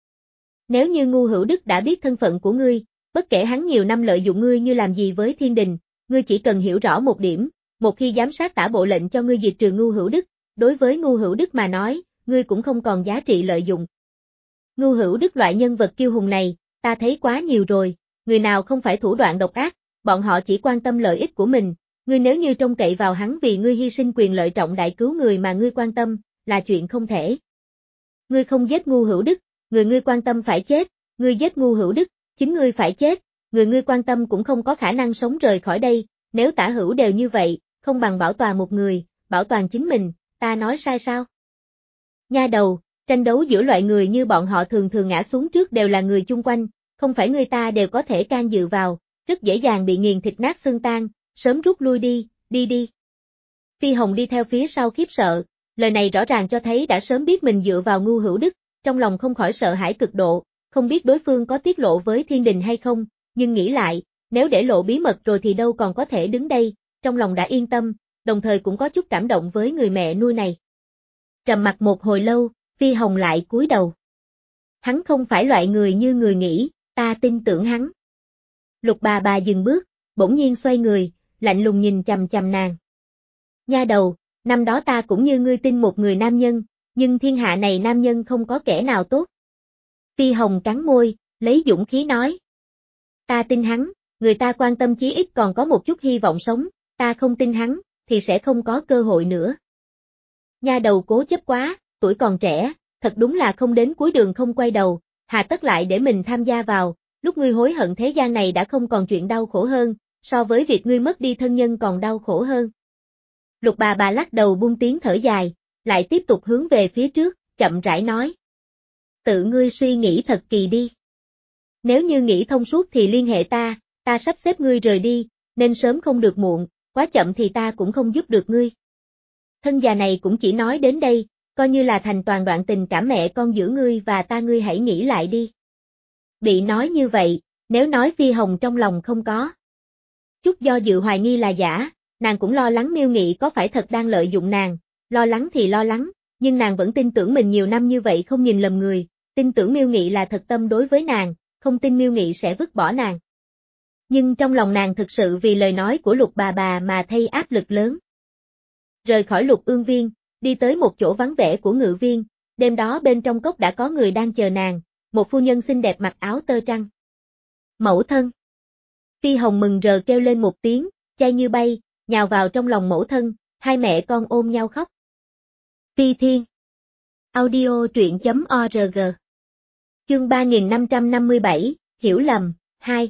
Nếu như Ngưu Hữu Đức đã biết thân phận của ngươi, bất kể hắn nhiều năm lợi dụng ngươi như làm gì với thiên đình, ngươi chỉ cần hiểu rõ một điểm, một khi giám sát tả bộ lệnh cho ngươi diệt trừ Ngưu Hữu Đức, đối với Ngưu Hữu Đức mà nói, ngươi cũng không còn giá trị lợi dụng. Ngưu Hữu Đức loại nhân vật kiêu hùng này, ta thấy quá nhiều rồi, người nào không phải thủ đoạn độc ác, bọn họ chỉ quan tâm lợi ích của mình, ngươi nếu như trông cậy vào hắn vì ngươi hy sinh quyền lợi trọng đại cứu người mà ngươi quan tâm, là chuyện không thể. Ngươi không giết Ngưu Hữu Đức, người ngươi quan tâm phải chết, ngươi giết Ngưu Hữu Đức, chính ngươi phải chết, người ngươi quan tâm cũng không có khả năng sống rời khỏi đây, nếu tả hữu đều như vậy, không bằng bảo toàn một người, bảo toàn chính mình, ta nói sai sao? Nha đầu, tranh đấu giữa loại người như bọn họ thường thường ngã xuống trước đều là người chung quanh, không phải người ta đều có thể can dự vào, rất dễ dàng bị nghiền thịt nát xương tan, sớm rút lui đi, đi đi. Phi Hồng đi theo phía sau khiếp sợ, lời này rõ ràng cho thấy đã sớm biết mình dựa vào Ngưu Hữu Đức, trong lòng không khỏi sợ hãi cực độ, không biết đối phương có tiết lộ với thiên đình hay không, nhưng nghĩ lại, nếu để lộ bí mật rồi thì đâu còn có thể đứng đây, trong lòng đã yên tâm, đồng thời cũng có chút cảm động với người mẹ nuôi này. Trầm mặc một hồi lâu, Phi Hồng lại cúi đầu. Hắn không phải loại người như người nghĩ, ta tin tưởng hắn. Lục bà bà dừng bước, bỗng nhiên xoay người, lạnh lùng nhìn chằm chằm nàng. Nha đầu, năm đó ta cũng như ngươi tin một người nam nhân, nhưng thiên hạ này nam nhân không có kẻ nào tốt. Phi Hồng cắn môi, lấy dũng khí nói. Ta tin hắn, người ta quan tâm chí ít còn có một chút hy vọng sống, ta không tin hắn, thì sẽ không có cơ hội nữa. Nha đầu cố chấp quá, tuổi còn trẻ, thật đúng là không đến cuối đường không quay đầu, hà tất lại để mình tham gia vào, lúc ngươi hối hận thế gian này đã không còn chuyện đau khổ hơn, so với việc ngươi mất đi thân nhân còn đau khổ hơn. Lục bà bà lắc đầu buông tiếng thở dài, lại tiếp tục hướng về phía trước, chậm rãi nói. Tự ngươi suy nghĩ thật kỳ đi. Nếu như nghĩ thông suốt thì liên hệ ta, ta sắp xếp ngươi rời đi, nên sớm không được muộn, quá chậm thì ta cũng không giúp được ngươi. Thân già này cũng chỉ nói đến đây, coi như là thành toàn đoạn tình cảm mẹ con giữa ngươi và ta, ngươi hãy nghĩ lại đi. Bị nói như vậy, nếu nói Phi Hồng trong lòng không có chút do dự hoài nghi là giả, nàng cũng lo lắng Miêu Nghị có phải thật đang lợi dụng nàng, lo lắng thì lo lắng, nhưng nàng vẫn tin tưởng mình nhiều năm như vậy không nhìn lầm người, tin tưởng Miêu Nghị là thật tâm đối với nàng, không tin Miêu Nghị sẽ vứt bỏ nàng. Nhưng trong lòng nàng thực sự vì lời nói của Lục bà bà mà thấy áp lực lớn. Rời khỏi Lục Ương Viên, đi tới một chỗ vắng vẻ của Ngự Viên, đêm đó bên trong cốc đã có người đang chờ nàng, một phu nhân xinh đẹp mặc áo tơ trăng. Mẫu thân. Phi Hồng mừng rờ kêu lên một tiếng, chay như bay, nhào vào trong lòng mẫu thân, hai mẹ con ôm nhau khóc. Phi Thiên. Audio truyện chấm org. Chương ba nghìn năm trăm năm mươi bảy, hiểu lầm, hai.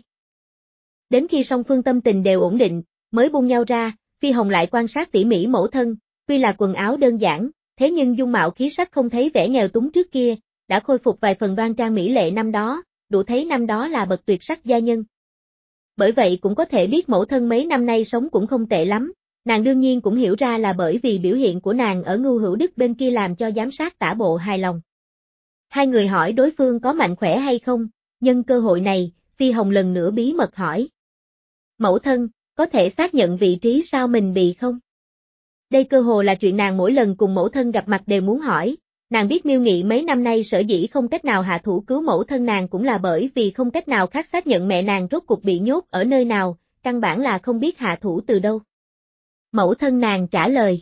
Đến khi song phương tâm tình đều ổn định, mới buông nhau ra, Phi Hồng lại quan sát tỉ mỉ mẫu thân, tuy là quần áo đơn giản, thế nhưng dung mạo khí sắc không thấy vẻ nghèo túng trước kia, đã khôi phục vài phần đoan trang mỹ lệ năm đó, đủ thấy năm đó là bậc tuyệt sắc gia nhân. Bởi vậy cũng có thể biết mẫu thân mấy năm nay sống cũng không tệ lắm, nàng đương nhiên cũng hiểu ra là bởi vì biểu hiện của nàng ở Ngưu Hữu Đức bên kia làm cho giám sát tả bộ hài lòng. Hai người hỏi đối phương có mạnh khỏe hay không, nhân cơ hội này, Phi Hồng lần nữa bí mật hỏi. Mẫu thân, có thể xác nhận vị trí sao mình bị không? Đây cơ hồ là chuyện nàng mỗi lần cùng mẫu thân gặp mặt đều muốn hỏi. Nàng biết Miêu Nghị mấy năm nay sở dĩ không cách nào hạ thủ cứu mẫu thân nàng cũng là bởi vì không cách nào khác xác nhận mẹ nàng rốt cuộc bị nhốt ở nơi nào, căn bản là không biết hạ thủ từ đâu. Mẫu thân nàng trả lời.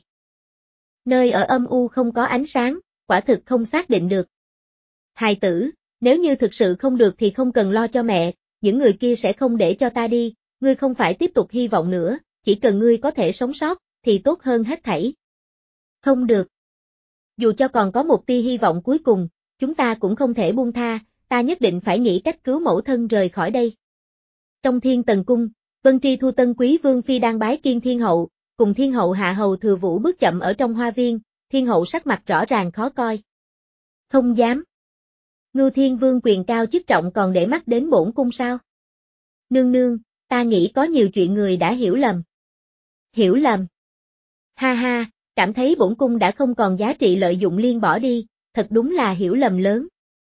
Nơi ở âm u không có ánh sáng, quả thực không xác định được. Hài tử, nếu như thực sự không được thì không cần lo cho mẹ, những người kia sẽ không để cho ta đi, ngươi không phải tiếp tục hy vọng nữa, chỉ cần ngươi có thể sống sót, thì tốt hơn hết thảy. Không được. Dù cho còn có một tia hy vọng cuối cùng, chúng ta cũng không thể buông tha, ta nhất định phải nghĩ cách cứu mẫu thân rời khỏi đây. Trong Thiên Tần Cung, Vân Tri Thu Tân Quý Vương Phi đang bái kiên Thiên Hậu, cùng Thiên Hậu Hạ Hầu Thừa Vũ bước chậm ở trong hoa viên, Thiên Hậu sắc mặt rõ ràng khó coi. Không dám. Ngưu Thiên Vương quyền cao chức trọng còn để mắt đến bổn cung sao? Nương nương, ta nghĩ có nhiều chuyện người đã hiểu lầm. Hiểu lầm. Ha ha, cảm thấy bổn cung đã không còn giá trị lợi dụng liên bỏ đi, thật đúng là hiểu lầm lớn.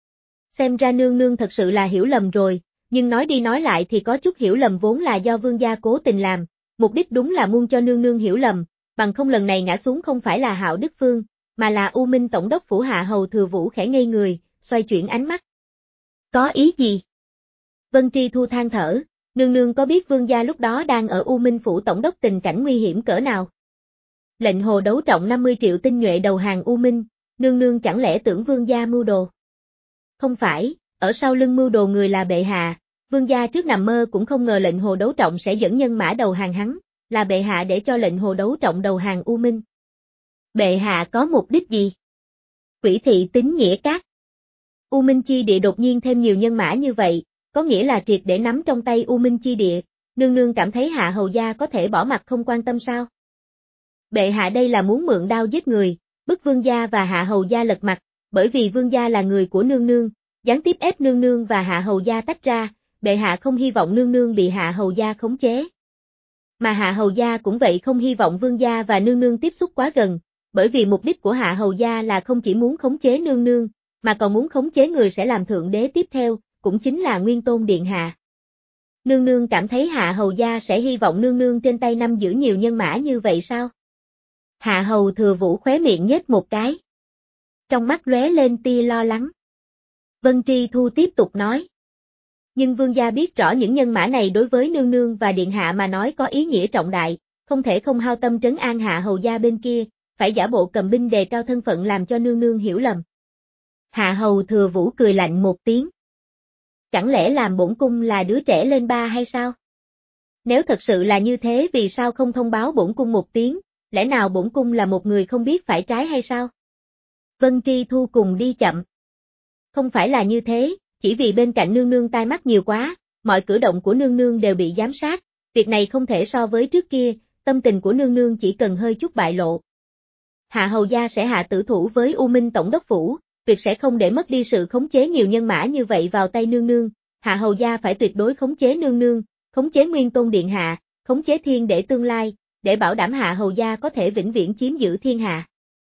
Xem ra nương nương thật sự là hiểu lầm rồi, nhưng nói đi nói lại thì có chút hiểu lầm vốn là do vương gia cố tình làm, mục đích đúng là muốn cho nương nương hiểu lầm, bằng không lần này ngã xuống không phải là Hạo Đức Phương, mà là U Minh Tổng đốc phủ Hạ Hầu Thừa Vũ khẽ ngây người, xoay chuyển ánh mắt. Có ý gì? Vân Tri Thu than thở, nương nương có biết vương gia lúc đó đang ở U Minh phủ tổng đốc tình cảnh nguy hiểm cỡ nào? Lệnh hồ đấu trọng năm mươi triệu tinh nhuệ đầu hàng U Minh, nương nương chẳng lẽ tưởng vương gia mưu đồ? Không phải, ở sau lưng mưu đồ người là bệ hạ, vương gia trước nằm mơ cũng không ngờ lệnh hồ đấu trọng sẽ dẫn nhân mã đầu hàng hắn, là bệ hạ để cho lệnh hồ đấu trọng đầu hàng U Minh. Bệ hạ có mục đích gì? Quỷ thị tín nghĩa các. U Minh chi địa đột nhiên thêm nhiều nhân mã như vậy, có nghĩa là triệt để nắm trong tay U Minh chi địa, nương nương cảm thấy Hạ Hầu gia có thể bỏ mặt không quan tâm sao? Bệ hạ đây là muốn mượn đao giết người, bức vương gia và Hạ Hầu gia lật mặt, bởi vì vương gia là người của nương nương, gián tiếp ép nương nương và Hạ Hầu gia tách ra, bệ hạ không hy vọng nương nương bị Hạ Hầu gia khống chế. Mà Hạ Hầu gia cũng vậy không hy vọng vương gia và nương nương tiếp xúc quá gần, bởi vì mục đích của Hạ Hầu gia là không chỉ muốn khống chế nương nương, mà còn muốn khống chế người sẽ làm thượng đế tiếp theo, cũng chính là Nguyên Tôn Điện Hạ. Nương nương cảm thấy Hạ Hầu gia sẽ hy vọng nương nương trên tay nắm giữ nhiều nhân mã như vậy sao? Hạ Hầu Thừa Vũ khóe miệng nhếch một cái. Trong mắt lóe lên tia lo lắng. Vân Tri Thu tiếp tục nói. Nhưng vương gia biết rõ những nhân mã này đối với nương nương và điện hạ mà nói có ý nghĩa trọng đại, không thể không hao tâm trấn an Hạ Hầu gia bên kia, phải giả bộ cầm binh đề cao thân phận làm cho nương nương hiểu lầm. Hạ Hầu Thừa Vũ cười lạnh một tiếng. Chẳng lẽ làm bổn cung là đứa trẻ lên ba hay sao? Nếu thật sự là như thế vì sao không thông báo bổn cung một tiếng, lẽ nào bổn cung là một người không biết phải trái hay sao? Vân Tri Thu cùng đi chậm. Không phải là như thế, chỉ vì bên cạnh nương nương tai mắt nhiều quá, mọi cử động của nương nương đều bị giám sát, việc này không thể so với trước kia, tâm tình của nương nương chỉ cần hơi chút bại lộ. Hạ Hầu gia sẽ hạ tử thủ với U Minh Tổng đốc phủ, việc sẽ không để mất đi sự khống chế nhiều nhân mã như vậy vào tay nương nương, Hạ Hầu gia phải tuyệt đối khống chế nương nương, khống chế Nguyên Tôn Điện Hạ, khống chế thiên để tương lai, để bảo đảm Hạ Hầu gia có thể vĩnh viễn chiếm giữ thiên hạ.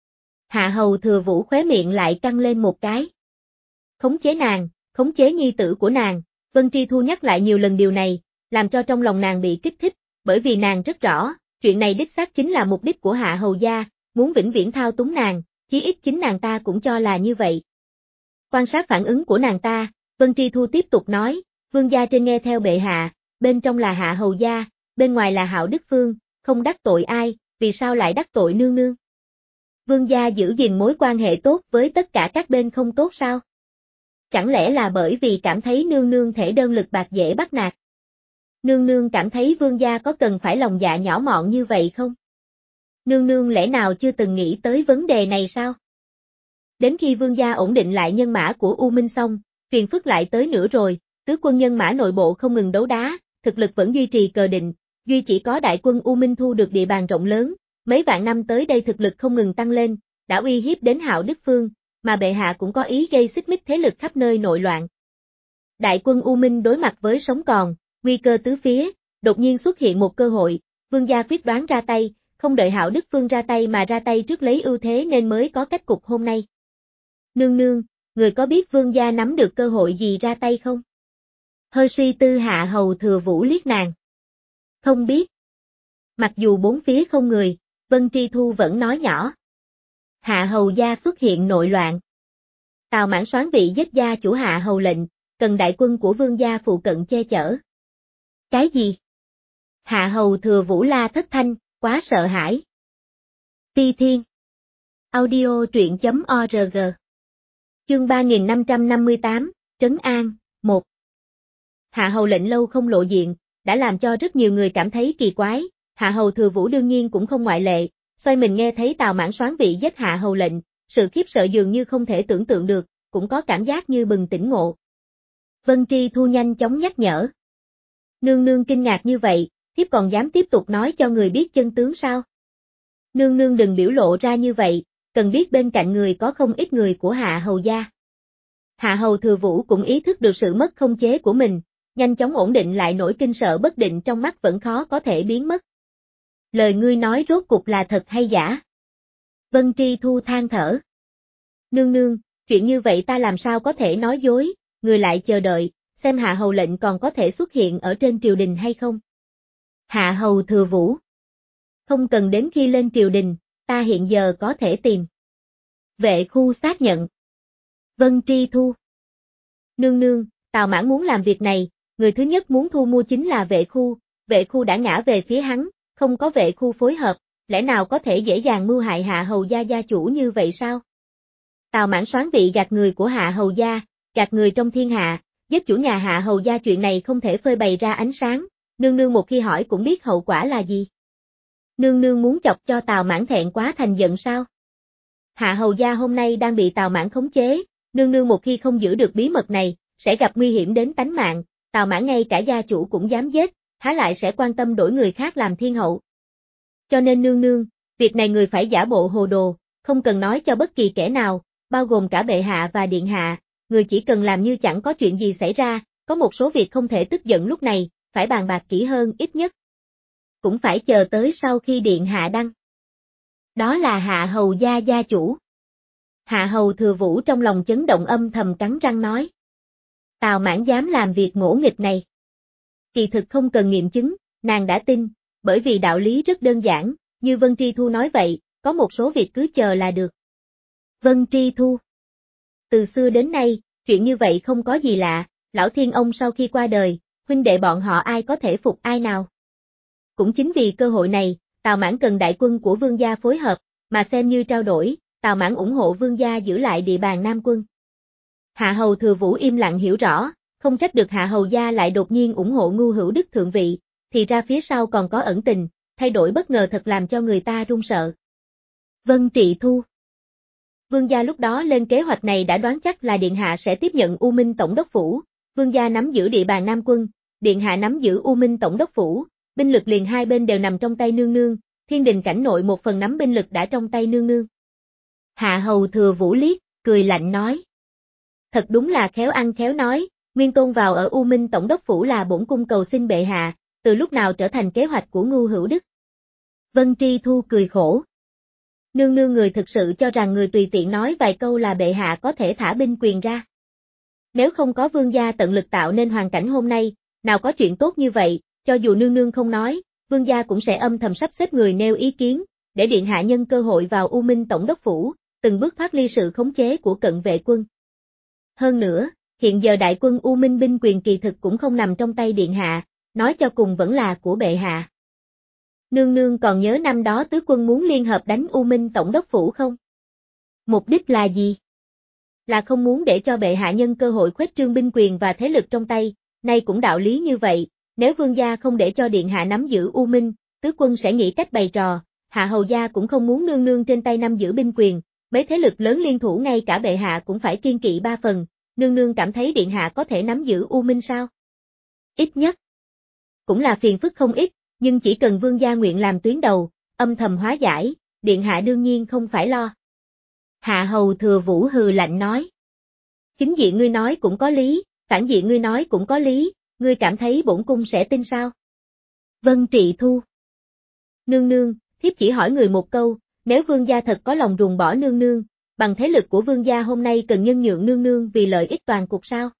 Hạ Hầu Thừa Vũ khóe miệng lại căng lên một cái. Khống chế nàng, khống chế nhi tử của nàng, Vân Tri Thu nhắc lại nhiều lần điều này, làm cho trong lòng nàng bị kích thích, bởi vì nàng rất rõ, chuyện này đích xác chính là mục đích của Hạ Hầu gia, muốn vĩnh viễn thao túng nàng, chí ít chính nàng ta cũng cho là như vậy. Quan sát phản ứng của nàng ta, Vân Tri Thu tiếp tục nói, vương gia trên nghe theo bệ hạ, bên trong là Hạ Hầu gia, bên ngoài là Hạo Đức Phương, không đắc tội ai, vì sao lại đắc tội nương nương? Vương gia giữ gìn mối quan hệ tốt với tất cả các bên không tốt sao? Chẳng lẽ là bởi vì cảm thấy nương nương thể đơn lực bạc dễ bắt nạt? Nương nương cảm thấy vương gia có cần phải lòng dạ nhỏ mọn như vậy không? Nương nương lẽ nào chưa từng nghĩ tới vấn đề này sao? Đến khi vương gia ổn định lại nhân mã của U Minh xong, phiền phức lại tới nữa rồi, tứ quân nhân mã nội bộ không ngừng đấu đá, thực lực vẫn duy trì cờ định, duy chỉ có đại quân U Minh thu được địa bàn rộng lớn, mấy vạn năm tới đây thực lực không ngừng tăng lên, đã uy hiếp đến Hạo Đức Phương, mà bệ hạ cũng có ý gây xích mích thế lực khắp nơi nội loạn. Đại quân U Minh đối mặt với sống còn, nguy cơ tứ phía, đột nhiên xuất hiện một cơ hội, vương gia quyết đoán ra tay, không đợi Hạo Đức Phương ra tay mà ra tay trước lấy ưu thế nên mới có kết cục hôm nay. Nương nương, người có biết vương gia nắm được cơ hội gì ra tay không? Hơi suy tư Hạ Hầu Thừa Vũ liếc nàng. Không biết. Mặc dù bốn phía không người, Vân Tri Thu vẫn nói nhỏ. Hạ hầu gia xuất hiện nội loạn. Tào Mãn soán vị giết gia chủ hạ hầu lệnh, cần đại quân của vương gia phụ cận che chở. Cái gì? Hạ hầu thừa vũ la thất thanh, quá sợ hãi. Ti Thiên. Audio truyện chấm org. Chương ba nghìn năm trăm năm mươi tám, Trấn An, một. Hạ hầu lệnh lâu không lộ diện, đã làm cho rất nhiều người cảm thấy kỳ quái, hạ hầu thừa vũ đương nhiên cũng không ngoại lệ, xoay mình nghe thấy Tào Mãn soán vị giết hạ hầu lệnh, sự khiếp sợ dường như không thể tưởng tượng được, cũng có cảm giác như bừng tỉnh ngộ. Vân Tri Thu nhanh chóng nhắc nhở. Nương nương kinh ngạc như vậy, thiếp còn dám tiếp tục nói cho người biết chân tướng sao? Nương nương đừng biểu lộ ra như vậy, cần biết bên cạnh người có không ít người của hạ hầu gia. Hạ hầu thừa vũ cũng ý thức được sự mất khống chế của mình, nhanh chóng ổn định lại nỗi kinh sợ bất định trong mắt vẫn khó có thể biến mất. Lời ngươi nói rốt cục là thật hay giả? Vân Tri Thu than thở. Nương nương, chuyện như vậy ta làm sao có thể nói dối, người lại chờ đợi, xem hạ hầu lệnh còn có thể xuất hiện ở trên triều đình hay không. Hạ hầu thừa vũ. Không cần đến khi lên triều đình, ta hiện giờ có thể tìm. Vệ khu xác nhận. Vân Tri Thu. Nương nương, Tào Mãn muốn làm việc này, người thứ nhất muốn thu mua chính là vệ khu, vệ khu đã ngã về phía hắn, không có vệ khu phối hợp, lẽ nào có thể dễ dàng mưu hại hạ hầu gia gia chủ như vậy sao? Tào Mãn soán vị gạt người của hạ hầu gia, gạt người trong thiên hạ, giết chủ nhà hạ hầu gia, chuyện này không thể phơi bày ra ánh sáng, nương nương một khi hỏi cũng biết hậu quả là gì. Nương nương muốn chọc cho Tào Mãn thẹn quá thành giận sao? Hạ hầu gia hôm nay đang bị Tào Mãn khống chế, nương nương một khi không giữ được bí mật này, sẽ gặp nguy hiểm đến tánh mạng, Tào Mãn ngay cả gia chủ cũng dám giết, há lại sẽ quan tâm đổi người khác làm thiên hậu. Cho nên nương nương, việc này người phải giả bộ hồ đồ, không cần nói cho bất kỳ kẻ nào, bao gồm cả bệ hạ và điện hạ, người chỉ cần làm như chẳng có chuyện gì xảy ra, có một số việc không thể tức giận lúc này, phải bàn bạc kỹ hơn ít nhất. Cũng phải chờ tới sau khi điện hạ đăng. Đó là hạ hầu gia gia chủ. Hạ hầu thừa vũ trong lòng chấn động âm thầm cắn răng nói. Tào Mãn dám làm việc ngỗ nghịch này. Kỳ thực không cần nghiệm chứng, nàng đã tin, bởi vì đạo lý rất đơn giản, như Vân Tri Thu nói vậy, có một số việc cứ chờ là được. Vân Tri Thu. Từ xưa đến nay, chuyện như vậy không có gì lạ, lão thiên ông sau khi qua đời, huynh đệ bọn họ ai có thể phục ai nào. Cũng chính vì cơ hội này, Tào Mãn cần đại quân của vương gia phối hợp, mà xem như trao đổi, Tào Mãn ủng hộ vương gia giữ lại địa bàn Nam quân. Hạ hầu thừa vũ im lặng hiểu rõ, không trách được hạ hầu gia lại đột nhiên ủng hộ Ngu Hữu Đức thượng vị, thì ra phía sau còn có ẩn tình, thay đổi bất ngờ thật làm cho người ta run sợ. Vân Trị Thu. Vương gia lúc đó lên kế hoạch này đã đoán chắc là điện hạ sẽ tiếp nhận U Minh tổng đốc phủ, vương gia nắm giữ địa bàn Nam quân, điện hạ nắm giữ U Minh tổng đốc phủ, binh lực liền hai bên đều nằm trong tay nương nương, thiên đình cảnh nội một phần nắm binh lực đã trong tay nương nương. Hạ hầu thừa vũ liếc, cười lạnh nói. Thật đúng là khéo ăn khéo nói, Nguyên Tôn vào ở U Minh tổng đốc phủ là bổn cung cầu xin bệ hạ, từ lúc nào trở thành kế hoạch của Ngu Hữu Đức. Vân Tri Thu cười khổ. Nương nương người thực sự cho rằng người tùy tiện nói vài câu là bệ hạ có thể thả binh quyền ra. Nếu không có vương gia tận lực tạo nên hoàn cảnh hôm nay, nào có chuyện tốt như vậy, cho dù nương nương không nói, vương gia cũng sẽ âm thầm sắp xếp người nêu ý kiến, để điện hạ nhân cơ hội vào U Minh tổng đốc phủ, từng bước thoát ly sự khống chế của cận vệ quân. Hơn nữa, hiện giờ đại quân U Minh binh quyền kỳ thực cũng không nằm trong tay điện hạ, nói cho cùng vẫn là của bệ hạ. Nương nương còn nhớ năm đó tứ quân muốn liên hợp đánh U Minh tổng đốc phủ không? Mục đích là gì? Là không muốn để cho bệ hạ nhân cơ hội khuếch trương binh quyền và thế lực trong tay, nay cũng đạo lý như vậy, nếu vương gia không để cho điện hạ nắm giữ U Minh, tứ quân sẽ nghĩ cách bày trò, hạ hầu gia cũng không muốn nương nương trên tay nắm giữ binh quyền, mấy thế lực lớn liên thủ ngay cả bệ hạ cũng phải kiên kỵ ba phần, nương nương cảm thấy điện hạ có thể nắm giữ U Minh sao? Ít nhất, cũng là phiền phức không ít, nhưng chỉ cần vương gia nguyện làm tuyến đầu, âm thầm hóa giải, điện hạ đương nhiên không phải lo. Hạ hầu thừa vũ hừ lạnh nói. Chính diện ngươi nói cũng có lý, phản diện ngươi nói cũng có lý, ngươi cảm thấy bổn cung sẽ tin sao? Vân Trị Thu. Nương nương, thiếp chỉ hỏi người một câu, nếu vương gia thật có lòng ruồng bỏ nương nương, bằng thế lực của vương gia hôm nay cần nhân nhượng nương nương vì lợi ích toàn cục sao?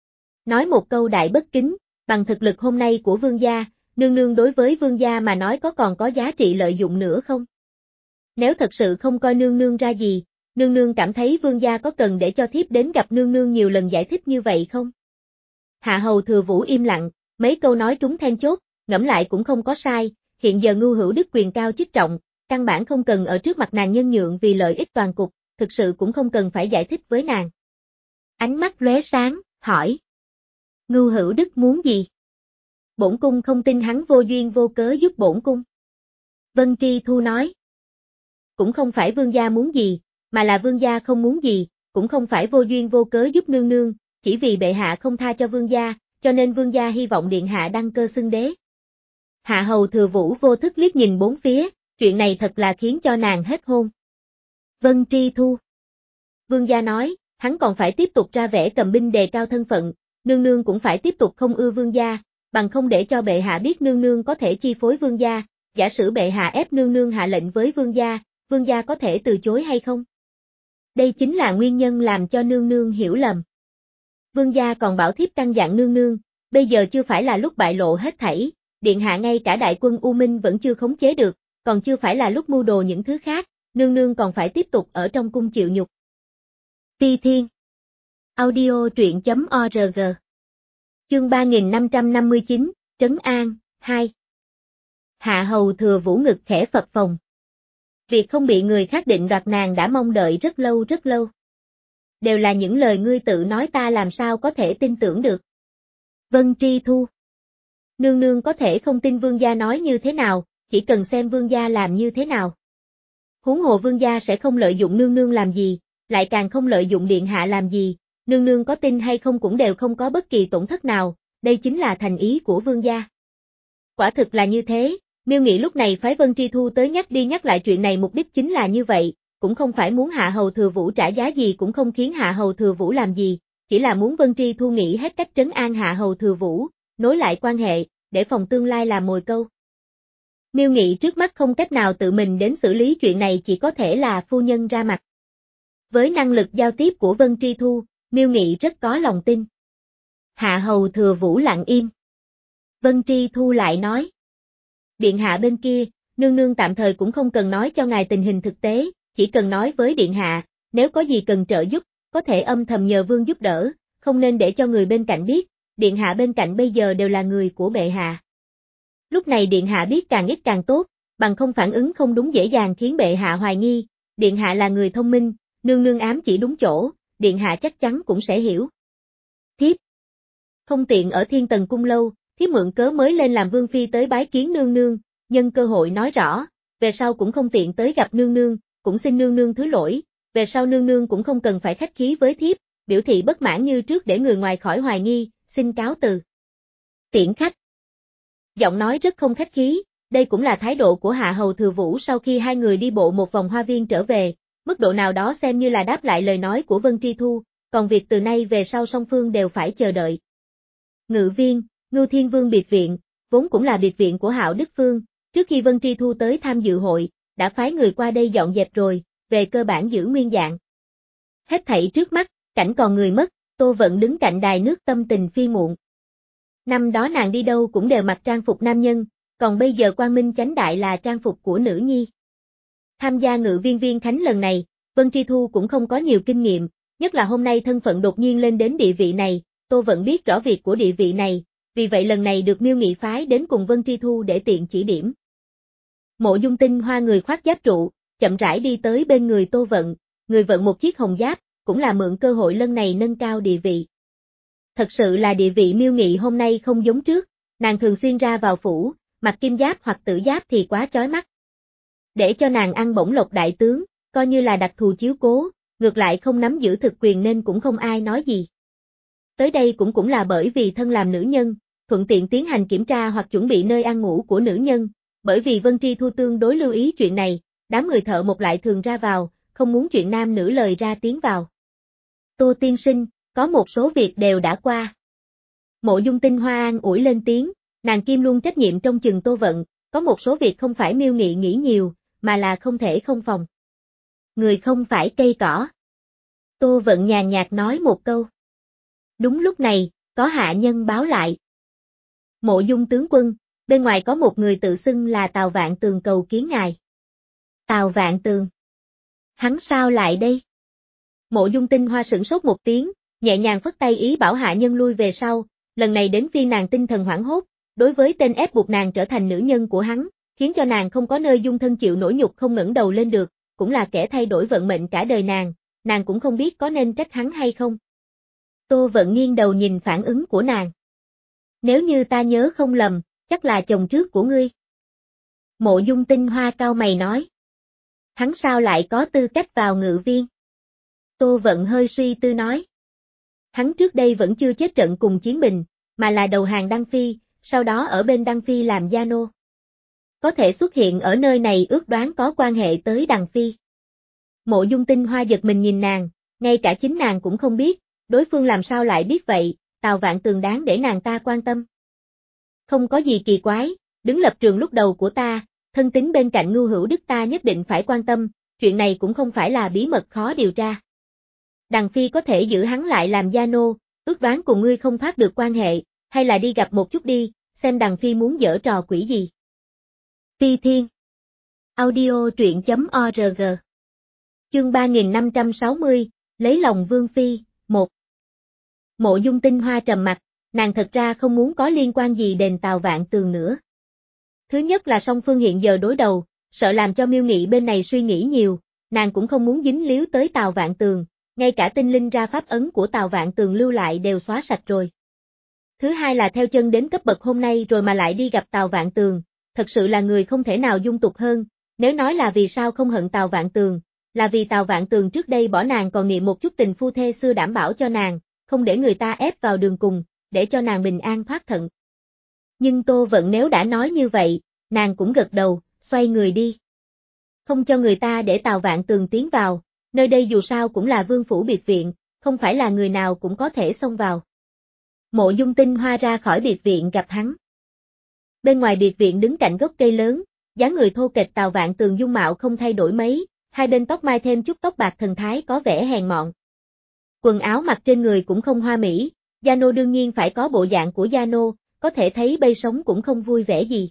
Nói một câu đại bất kính, bằng thực lực hôm nay của vương gia, nương nương đối với vương gia mà nói có còn có giá trị lợi dụng nữa không? Nếu thật sự không coi nương nương ra gì, nương nương cảm thấy vương gia có cần để cho thiếp đến gặp nương nương nhiều lần giải thích như vậy không? Hạ hầu thừa vũ im lặng, mấy câu nói trúng then chốt, ngẫm lại cũng không có sai, hiện giờ Ngưu Hữu Đức quyền cao chức trọng, căn bản không cần ở trước mặt nàng nhân nhượng vì lợi ích toàn cục, thực sự cũng không cần phải giải thích với nàng. Ánh mắt lóe sáng, hỏi. Ngưu Hữu Đức muốn gì? Bổn cung không tin hắn vô duyên vô cớ giúp bổn cung. Vân Tri Thu nói. Cũng không phải vương gia muốn gì, mà là vương gia không muốn gì, cũng không phải vô duyên vô cớ giúp nương nương, chỉ vì bệ hạ không tha cho vương gia, cho nên vương gia hy vọng điện hạ đăng cơ xưng đế. Hạ hầu thừa vũ vô thức liếc nhìn bốn phía, chuyện này thật là khiến cho nàng hết hồn. Vân Tri Thu. Vương gia nói, hắn còn phải tiếp tục ra vẻ cầm binh đề cao thân phận, nương nương cũng phải tiếp tục không ưa vương gia, bằng không để cho bệ hạ biết nương nương có thể chi phối vương gia, giả sử bệ hạ ép nương nương hạ lệnh với vương gia, vương gia có thể từ chối hay không? Đây chính là nguyên nhân làm cho nương nương hiểu lầm. Vương gia còn bảo thiếp căn dặn nương nương, bây giờ chưa phải là lúc bại lộ hết thảy, điện hạ ngay cả đại quân U Minh vẫn chưa khống chế được, còn chưa phải là lúc mưu đồ những thứ khác, nương nương còn phải tiếp tục ở trong cung chịu nhục. Phi Thiên. Audio truyện chấm org. Chương ba nghìn năm trăm năm mươi chín, Trấn An, hai. Hạ hầu thừa vũ ngực khẽ phập phồng. Việc không bị người khác định đoạt nàng đã mong đợi rất lâu rất lâu. Đều là những lời ngươi tự nói, ta làm sao có thể tin tưởng được. Vân Tri Thu. Nương nương có thể không tin vương gia nói như thế nào, chỉ cần xem vương gia làm như thế nào. Huống hồ vương gia sẽ không lợi dụng nương nương làm gì, lại càng không lợi dụng điện hạ làm gì, nương nương có tin hay không cũng đều không có bất kỳ tổn thất nào, đây chính là thành ý của vương gia. Quả thực là như thế, Miêu Nghị lúc này phái Vân Tri Thu tới nhắc đi nhắc lại chuyện này mục đích chính là như vậy, cũng không phải muốn Hạ hầu thừa vũ trả giá gì, cũng không khiến Hạ hầu thừa vũ làm gì, chỉ là muốn Vân Tri Thu nghĩ hết cách trấn an Hạ hầu thừa vũ, nối lại quan hệ, để phòng tương lai làm mồi câu. Miêu Nghị trước mắt không cách nào tự mình đến xử lý chuyện này, chỉ có thể là phu nhân ra mặt. Với năng lực giao tiếp của Vân Tri Thu, Miêu Nghị rất có lòng tin. Hạ hầu thừa vũ lặng im. Vân Tri Thu lại nói. Điện hạ bên kia, nương nương tạm thời cũng không cần nói cho ngài tình hình thực tế, chỉ cần nói với điện hạ, nếu có gì cần trợ giúp, có thể âm thầm nhờ vương giúp đỡ, không nên để cho người bên cạnh biết, điện hạ bên cạnh bây giờ đều là người của bệ hạ. Lúc này điện hạ biết càng ít càng tốt, bằng không phản ứng không đúng dễ dàng khiến bệ hạ hoài nghi, điện hạ là người thông minh, nương nương ám chỉ đúng chỗ, điện hạ chắc chắn cũng sẽ hiểu. Thiếp không tiện ở Thiên Tần cung lâu, thiếp mượn cớ mới lên làm vương phi tới bái kiến nương nương, nhân cơ hội nói rõ, về sau cũng không tiện tới gặp nương nương, cũng xin nương nương thứ lỗi, về sau nương nương cũng không cần phải khách khí với thiếp, biểu thị bất mãn như trước để người ngoài khỏi hoài nghi, xin cáo từ. Tiễn khách. Giọng nói rất không khách khí, đây cũng là thái độ của Hạ hầu thừa vũ sau khi hai người đi bộ một vòng hoa viên trở về, mức độ nào đó xem như là đáp lại lời nói của Vân Tri Thu, còn việc từ nay về sau song phương đều phải chờ đợi. Ngự viên, Ngưu Thiên Vương biệt viện, vốn cũng là biệt viện của Hạo Đức Phương, trước khi Vân Tri Thu tới tham dự hội, đã phái người qua đây dọn dẹp rồi, về cơ bản giữ nguyên dạng. Hết thảy trước mắt, cảnh còn người mất, Tô Vận đứng cạnh đài nước tâm tình phi muộn. Năm đó nàng đi đâu cũng đều mặc trang phục nam nhân, còn bây giờ quang minh chánh đại là trang phục của nữ nhi. Tham gia ngự viên viên khánh lần này, Vân Tri Thu cũng không có nhiều kinh nghiệm, nhất là hôm nay thân phận đột nhiên lên đến địa vị này, Tô Vận biết rõ việc của địa vị này, vì vậy lần này được Miêu Nghị phái đến cùng Vân Tri Thu để tiện chỉ điểm. Mộ Dung Tinh Hoa người khoác giáp trụ, chậm rãi đi tới bên người Tô Vận, người vận một chiếc hồng giáp, cũng là mượn cơ hội lần này nâng cao địa vị. Thật sự là địa vị Miêu Nghị hôm nay không giống trước, nàng thường xuyên ra vào phủ, mặc kim giáp hoặc tử giáp thì quá chói mắt. Để cho nàng ăn bổng lộc đại tướng, coi như là đặc thù chiếu cố, ngược lại không nắm giữ thực quyền nên cũng không ai nói gì. Tới đây cũng cũng là bởi vì thân làm nữ nhân, thuận tiện tiến hành kiểm tra hoặc chuẩn bị nơi ăn ngủ của nữ nhân, bởi vì Vân Tri Thu tương đối lưu ý chuyện này, đám người thợ một lại thường ra vào, không muốn chuyện nam nữ lời ra tiếng vào. Tô tiên sinh, có một số việc đều đã qua. Mộ Dung Tinh Hoa an ủi lên tiếng, nàng kim luôn trách nhiệm trong chừng Tô Vận, có một số việc không phải Miêu Nghị nghĩ nhiều, mà là không thể không phòng. Người không phải cây cỏ. Tô Vận nhàn nhạt nói một câu. Đúng lúc này, có hạ nhân báo lại. Mộ Dung tướng quân, bên ngoài có một người tự xưng là Tào Vạn Tường cầu kiến ngài. Tào Vạn Tường. Hắn sao lại đây? Mộ Dung Tinh Hoa sửng sốt một tiếng, nhẹ nhàng phất tay ý bảo hạ nhân lui về sau, lần này đến phiên nàng tinh thần hoảng hốt, đối với tên ép buộc nàng trở thành nữ nhân của hắn, khiến cho nàng không có nơi dung thân chịu nổi nhục không ngẩng đầu lên được, cũng là kẻ thay đổi vận mệnh cả đời nàng, nàng cũng không biết có nên trách hắn hay không. Tô Vận nghiêng đầu nhìn phản ứng của nàng. Nếu như ta nhớ không lầm, chắc là chồng trước của ngươi. Mộ Dung Tinh Hoa cau mày nói. Hắn sao lại có tư cách vào ngự viên? Tô Vận hơi suy tư nói. Hắn trước đây vẫn chưa chết trận cùng Chiến Bình, mà là đầu hàng Đăng Phi, sau đó ở bên Đăng Phi làm gia nô. Có thể xuất hiện ở nơi này ước đoán có quan hệ tới Đăng Phi. Mộ Dung Tinh Hoa giật mình nhìn nàng, ngay cả chính nàng cũng không biết, đối phương làm sao lại biết vậy, Tào Vạn Tường đáng để nàng ta quan tâm. Không có gì kỳ quái, đứng lập trường lúc đầu của ta, thân tín bên cạnh Ngưu Hữu Đức ta nhất định phải quan tâm, chuyện này cũng không phải là bí mật khó điều tra. Đằng Phi có thể giữ hắn lại làm gia nô, ước đoán cùng ngươi không thoát được quan hệ, hay là đi gặp một chút đi, xem Đằng Phi muốn giở trò quỷ gì. Phi Thiên. Audio truyện chấm org. Chương ba nghìn năm trăm sáu mươi, lấy lòng Vương Phi, một. Mộ Dung Tinh Hoa trầm mặt, nàng thật ra không muốn có liên quan gì đến Tào Vạn Tường nữa. Thứ nhất là song phương hiện giờ đối đầu, sợ làm cho Miêu Nghị bên này suy nghĩ nhiều, nàng cũng không muốn dính líu tới Tào Vạn Tường, ngay cả tinh linh ra pháp ấn của Tào Vạn Tường lưu lại đều xóa sạch rồi. Thứ hai là theo chân đến cấp bậc hôm nay rồi mà lại đi gặp Tào Vạn Tường, thật sự là người không thể nào dung tục hơn, nếu nói là vì sao không hận Tào Vạn Tường, là vì Tào Vạn Tường trước đây bỏ nàng còn niệm một chút tình phu thê xưa đảm bảo cho nàng, không để người ta ép vào đường cùng, để cho nàng bình an thoát thận. Nhưng Tô Vận nếu đã nói như vậy, nàng cũng gật đầu, xoay người đi. Không cho người ta để Tào Vạn Tường tiến vào, nơi đây dù sao cũng là vương phủ biệt viện, không phải là người nào cũng có thể xông vào. Mộ Dung Tinh Hoa ra khỏi biệt viện gặp hắn. Bên ngoài biệt viện đứng cạnh gốc cây lớn, dáng người thô kệch Tào Vạn Tường dung mạo không thay đổi mấy, hai bên tóc mai thêm chút tóc bạc thần thái có vẻ hèn mọn. Quần áo mặc trên người cũng không hoa mỹ, gia nô đương nhiên phải có bộ dạng của gia nô, có thể thấy bây sống cũng không vui vẻ gì.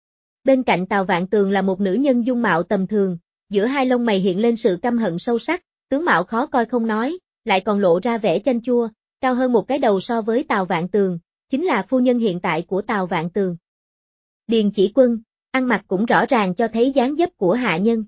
Bên cạnh Tào Vạn Tường là một nữ nhân dung mạo tầm thường, giữa hai lông mày hiện lên sự căm hận sâu sắc, tướng mạo khó coi không nói, lại còn lộ ra vẻ chanh chua, cao hơn một cái đầu so với Tào Vạn Tường, chính là phu nhân hiện tại của Tào Vạn Tường. Điền Chỉ Quân, ăn mặc cũng rõ ràng cho thấy dáng dấp của hạ nhân.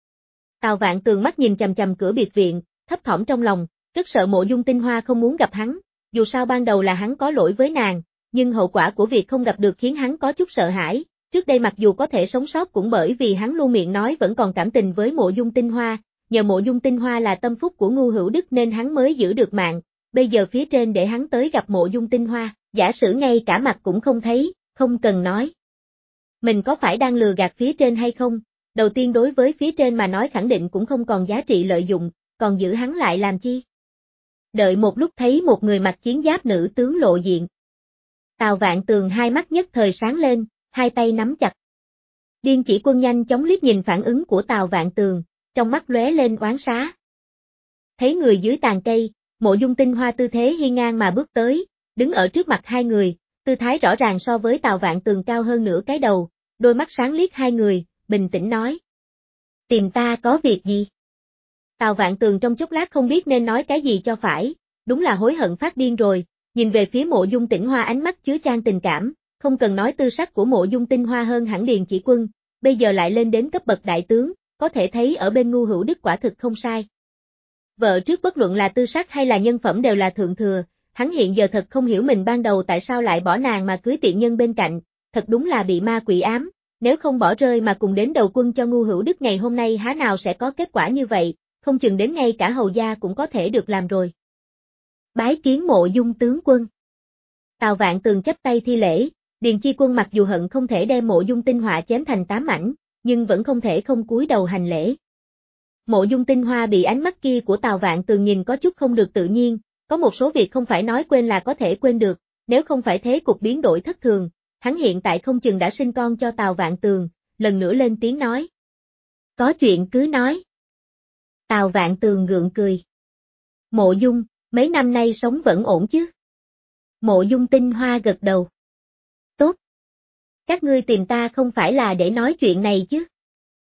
Tào Vạn Tường mắt nhìn chằm chằm cửa biệt viện, thấp thỏm trong lòng, rất sợ Mộ Dung Tinh Hoa không muốn gặp hắn, dù sao ban đầu là hắn có lỗi với nàng, nhưng hậu quả của việc không gặp được khiến hắn có chút sợ hãi, trước đây mặc dù có thể sống sót cũng bởi vì hắn luôn miệng nói vẫn còn cảm tình với Mộ Dung Tinh Hoa, nhờ Mộ Dung Tinh Hoa là tâm phúc của Ngưu Hữu Đức nên hắn mới giữ được mạng, bây giờ phía trên để hắn tới gặp Mộ Dung Tinh Hoa, giả sử ngay cả mặt cũng không thấy, không cần nói. Mình có phải đang lừa gạt phía trên hay không? Đầu tiên đối với phía trên mà nói khẳng định cũng không còn giá trị lợi dụng, còn giữ hắn lại làm chi? Đợi một lúc thấy một người mặc chiến giáp nữ tướng lộ diện. Tào Vạn Tường hai mắt nhất thời sáng lên, hai tay nắm chặt. Điên Chỉ Quân nhanh chóng liếc nhìn phản ứng của Tào Vạn Tường, trong mắt lóe lên oán xá. Thấy người dưới tàn cây, Mộ Dung Tinh Hoa tư thế hiên ngang mà bước tới, đứng ở trước mặt hai người, tư thái rõ ràng so với Tào Vạn Tường cao hơn nửa cái đầu, đôi mắt sáng liếc hai người, bình tĩnh nói. Tìm ta có việc gì? Tào Vạn Tường trong chốc lát không biết nên nói cái gì cho phải, đúng là hối hận phát điên rồi, nhìn về phía Mộ Dung Tinh Hoa ánh mắt chứa chan tình cảm, không cần nói tư sắc của Mộ Dung Tinh Hoa hơn hẳn Điền Chỉ Quân, bây giờ lại lên đến cấp bậc đại tướng, có thể thấy ở bên Ngưu Hữu Đức quả thực không sai. Vợ trước bất luận là tư sắc hay là nhân phẩm đều là thượng thừa, hắn hiện giờ thật không hiểu mình ban đầu tại sao lại bỏ nàng mà cưới tiện nhân bên cạnh, thật đúng là bị ma quỷ ám, nếu không bỏ rơi mà cùng đến đầu quân cho Ngưu Hữu Đức ngày hôm nay há nào sẽ có kết quả như vậy, không chừng đến ngay cả hầu gia cũng có thể được làm rồi. Bái kiến Mộ Dung tướng quân. Tào Vạn Tường chắp tay thi lễ, Điền Chi Quân mặc dù hận không thể đem Mộ Dung Tinh Họa chém thành tám mảnh, nhưng vẫn không thể không cúi đầu hành lễ. Mộ Dung Tinh Hoa bị ánh mắt kia của Tào Vạn Tường nhìn có chút không được tự nhiên, có một số việc không phải nói quên là có thể quên được, nếu không phải thế cục biến đổi thất thường, hắn hiện tại không chừng đã sinh con cho Tào Vạn Tường, lần nữa lên tiếng nói. Có chuyện cứ nói. Tào Vạn Tường gượng cười. Mộ Dung, mấy năm nay sống vẫn ổn chứ? Mộ Dung Tinh Hoa gật đầu. Tốt. Các ngươi tìm ta không phải là để nói chuyện này chứ?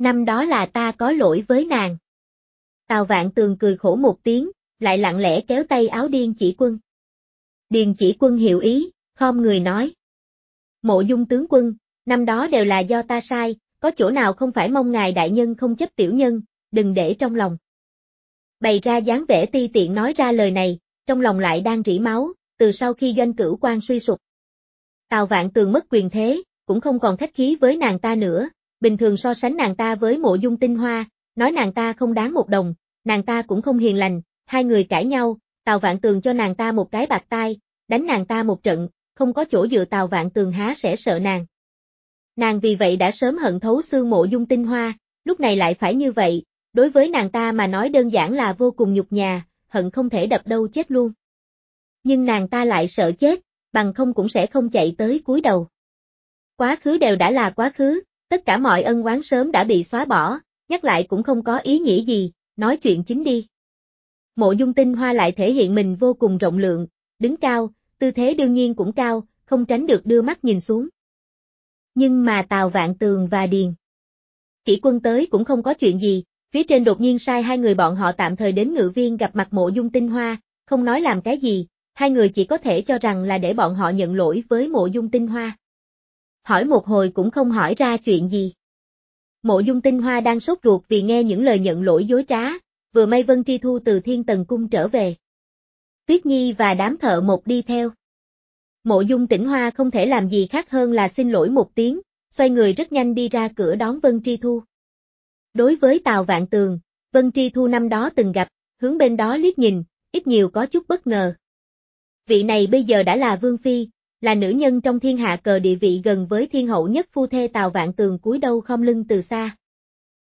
Năm đó là ta có lỗi với nàng. Tào Vạn Tường cười khổ một tiếng, lại lặng lẽ kéo tay áo Điền Chỉ Quân. Điền Chỉ Quân hiểu ý, khom người nói. Mộ Dung tướng quân, năm đó đều là do ta sai, có chỗ nào không phải mong ngài đại nhân không chấp tiểu nhân, đừng để trong lòng. Bày ra dáng vẻ ti tiện nói ra lời này, trong lòng lại đang rỉ máu, từ sau khi doanh cửu quan suy sụp. Tào Vạn Tường mất quyền thế, cũng không còn khách khí với nàng ta nữa, bình thường so sánh nàng ta với Mộ Dung Tinh Hoa, nói nàng ta không đáng một đồng, nàng ta cũng không hiền lành, hai người cãi nhau, Tào Vạn Tường cho nàng ta một cái bạt tai, đánh nàng ta một trận, không có chỗ dựa Tào Vạn Tường há sẽ sợ nàng. Nàng vì vậy đã sớm hận thấu xương Mộ Dung Tinh Hoa, lúc này lại phải như vậy, đối với nàng ta mà nói đơn giản là vô cùng nhục nhã, hận không thể đập đâu chết luôn. Nhưng nàng ta lại sợ chết, bằng không cũng sẽ không chạy tới cúi đầu. Quá khứ đều đã là quá khứ, tất cả mọi ân oán sớm đã bị xóa bỏ, nhắc lại cũng không có ý nghĩa gì, nói chuyện chính đi. Mộ Dung Tinh Hoa lại thể hiện mình vô cùng rộng lượng, đứng cao, tư thế đương nhiên cũng cao, không tránh được đưa mắt nhìn xuống. Nhưng mà Tào Vạn Tường và Điền Chỉ Quân tới cũng không có chuyện gì, phía trên đột nhiên sai hai người bọn họ tạm thời đến Ngự Viên gặp mặt Mộ Dung Tinh Hoa, không nói làm cái gì, hai người chỉ có thể cho rằng là để bọn họ nhận lỗi với Mộ Dung Tinh Hoa. Hỏi một hồi cũng không hỏi ra chuyện gì. Mộ Dung Tinh Hoa đang sốt ruột vì nghe những lời nhận lỗi dối trá, vừa may Vân Tri Thu từ Thiên Tần Cung trở về. Tuyết Nhi và đám thợ mộc đi theo. Mộ Dung Tĩnh Hoa không thể làm gì khác hơn là xin lỗi một tiếng, xoay người rất nhanh đi ra cửa đón Vân Tri Thu. Đối với Tào Vạn Tường, Vân Tri Thu năm đó từng gặp, hướng bên đó liếc nhìn, ít nhiều có chút bất ngờ. Vị này bây giờ đã là Vương Phi, là nữ nhân trong thiên hạ cờ địa vị gần với thiên hậu nhất phu thê Tào Vạn Tường cúi đầu khom lưng từ xa.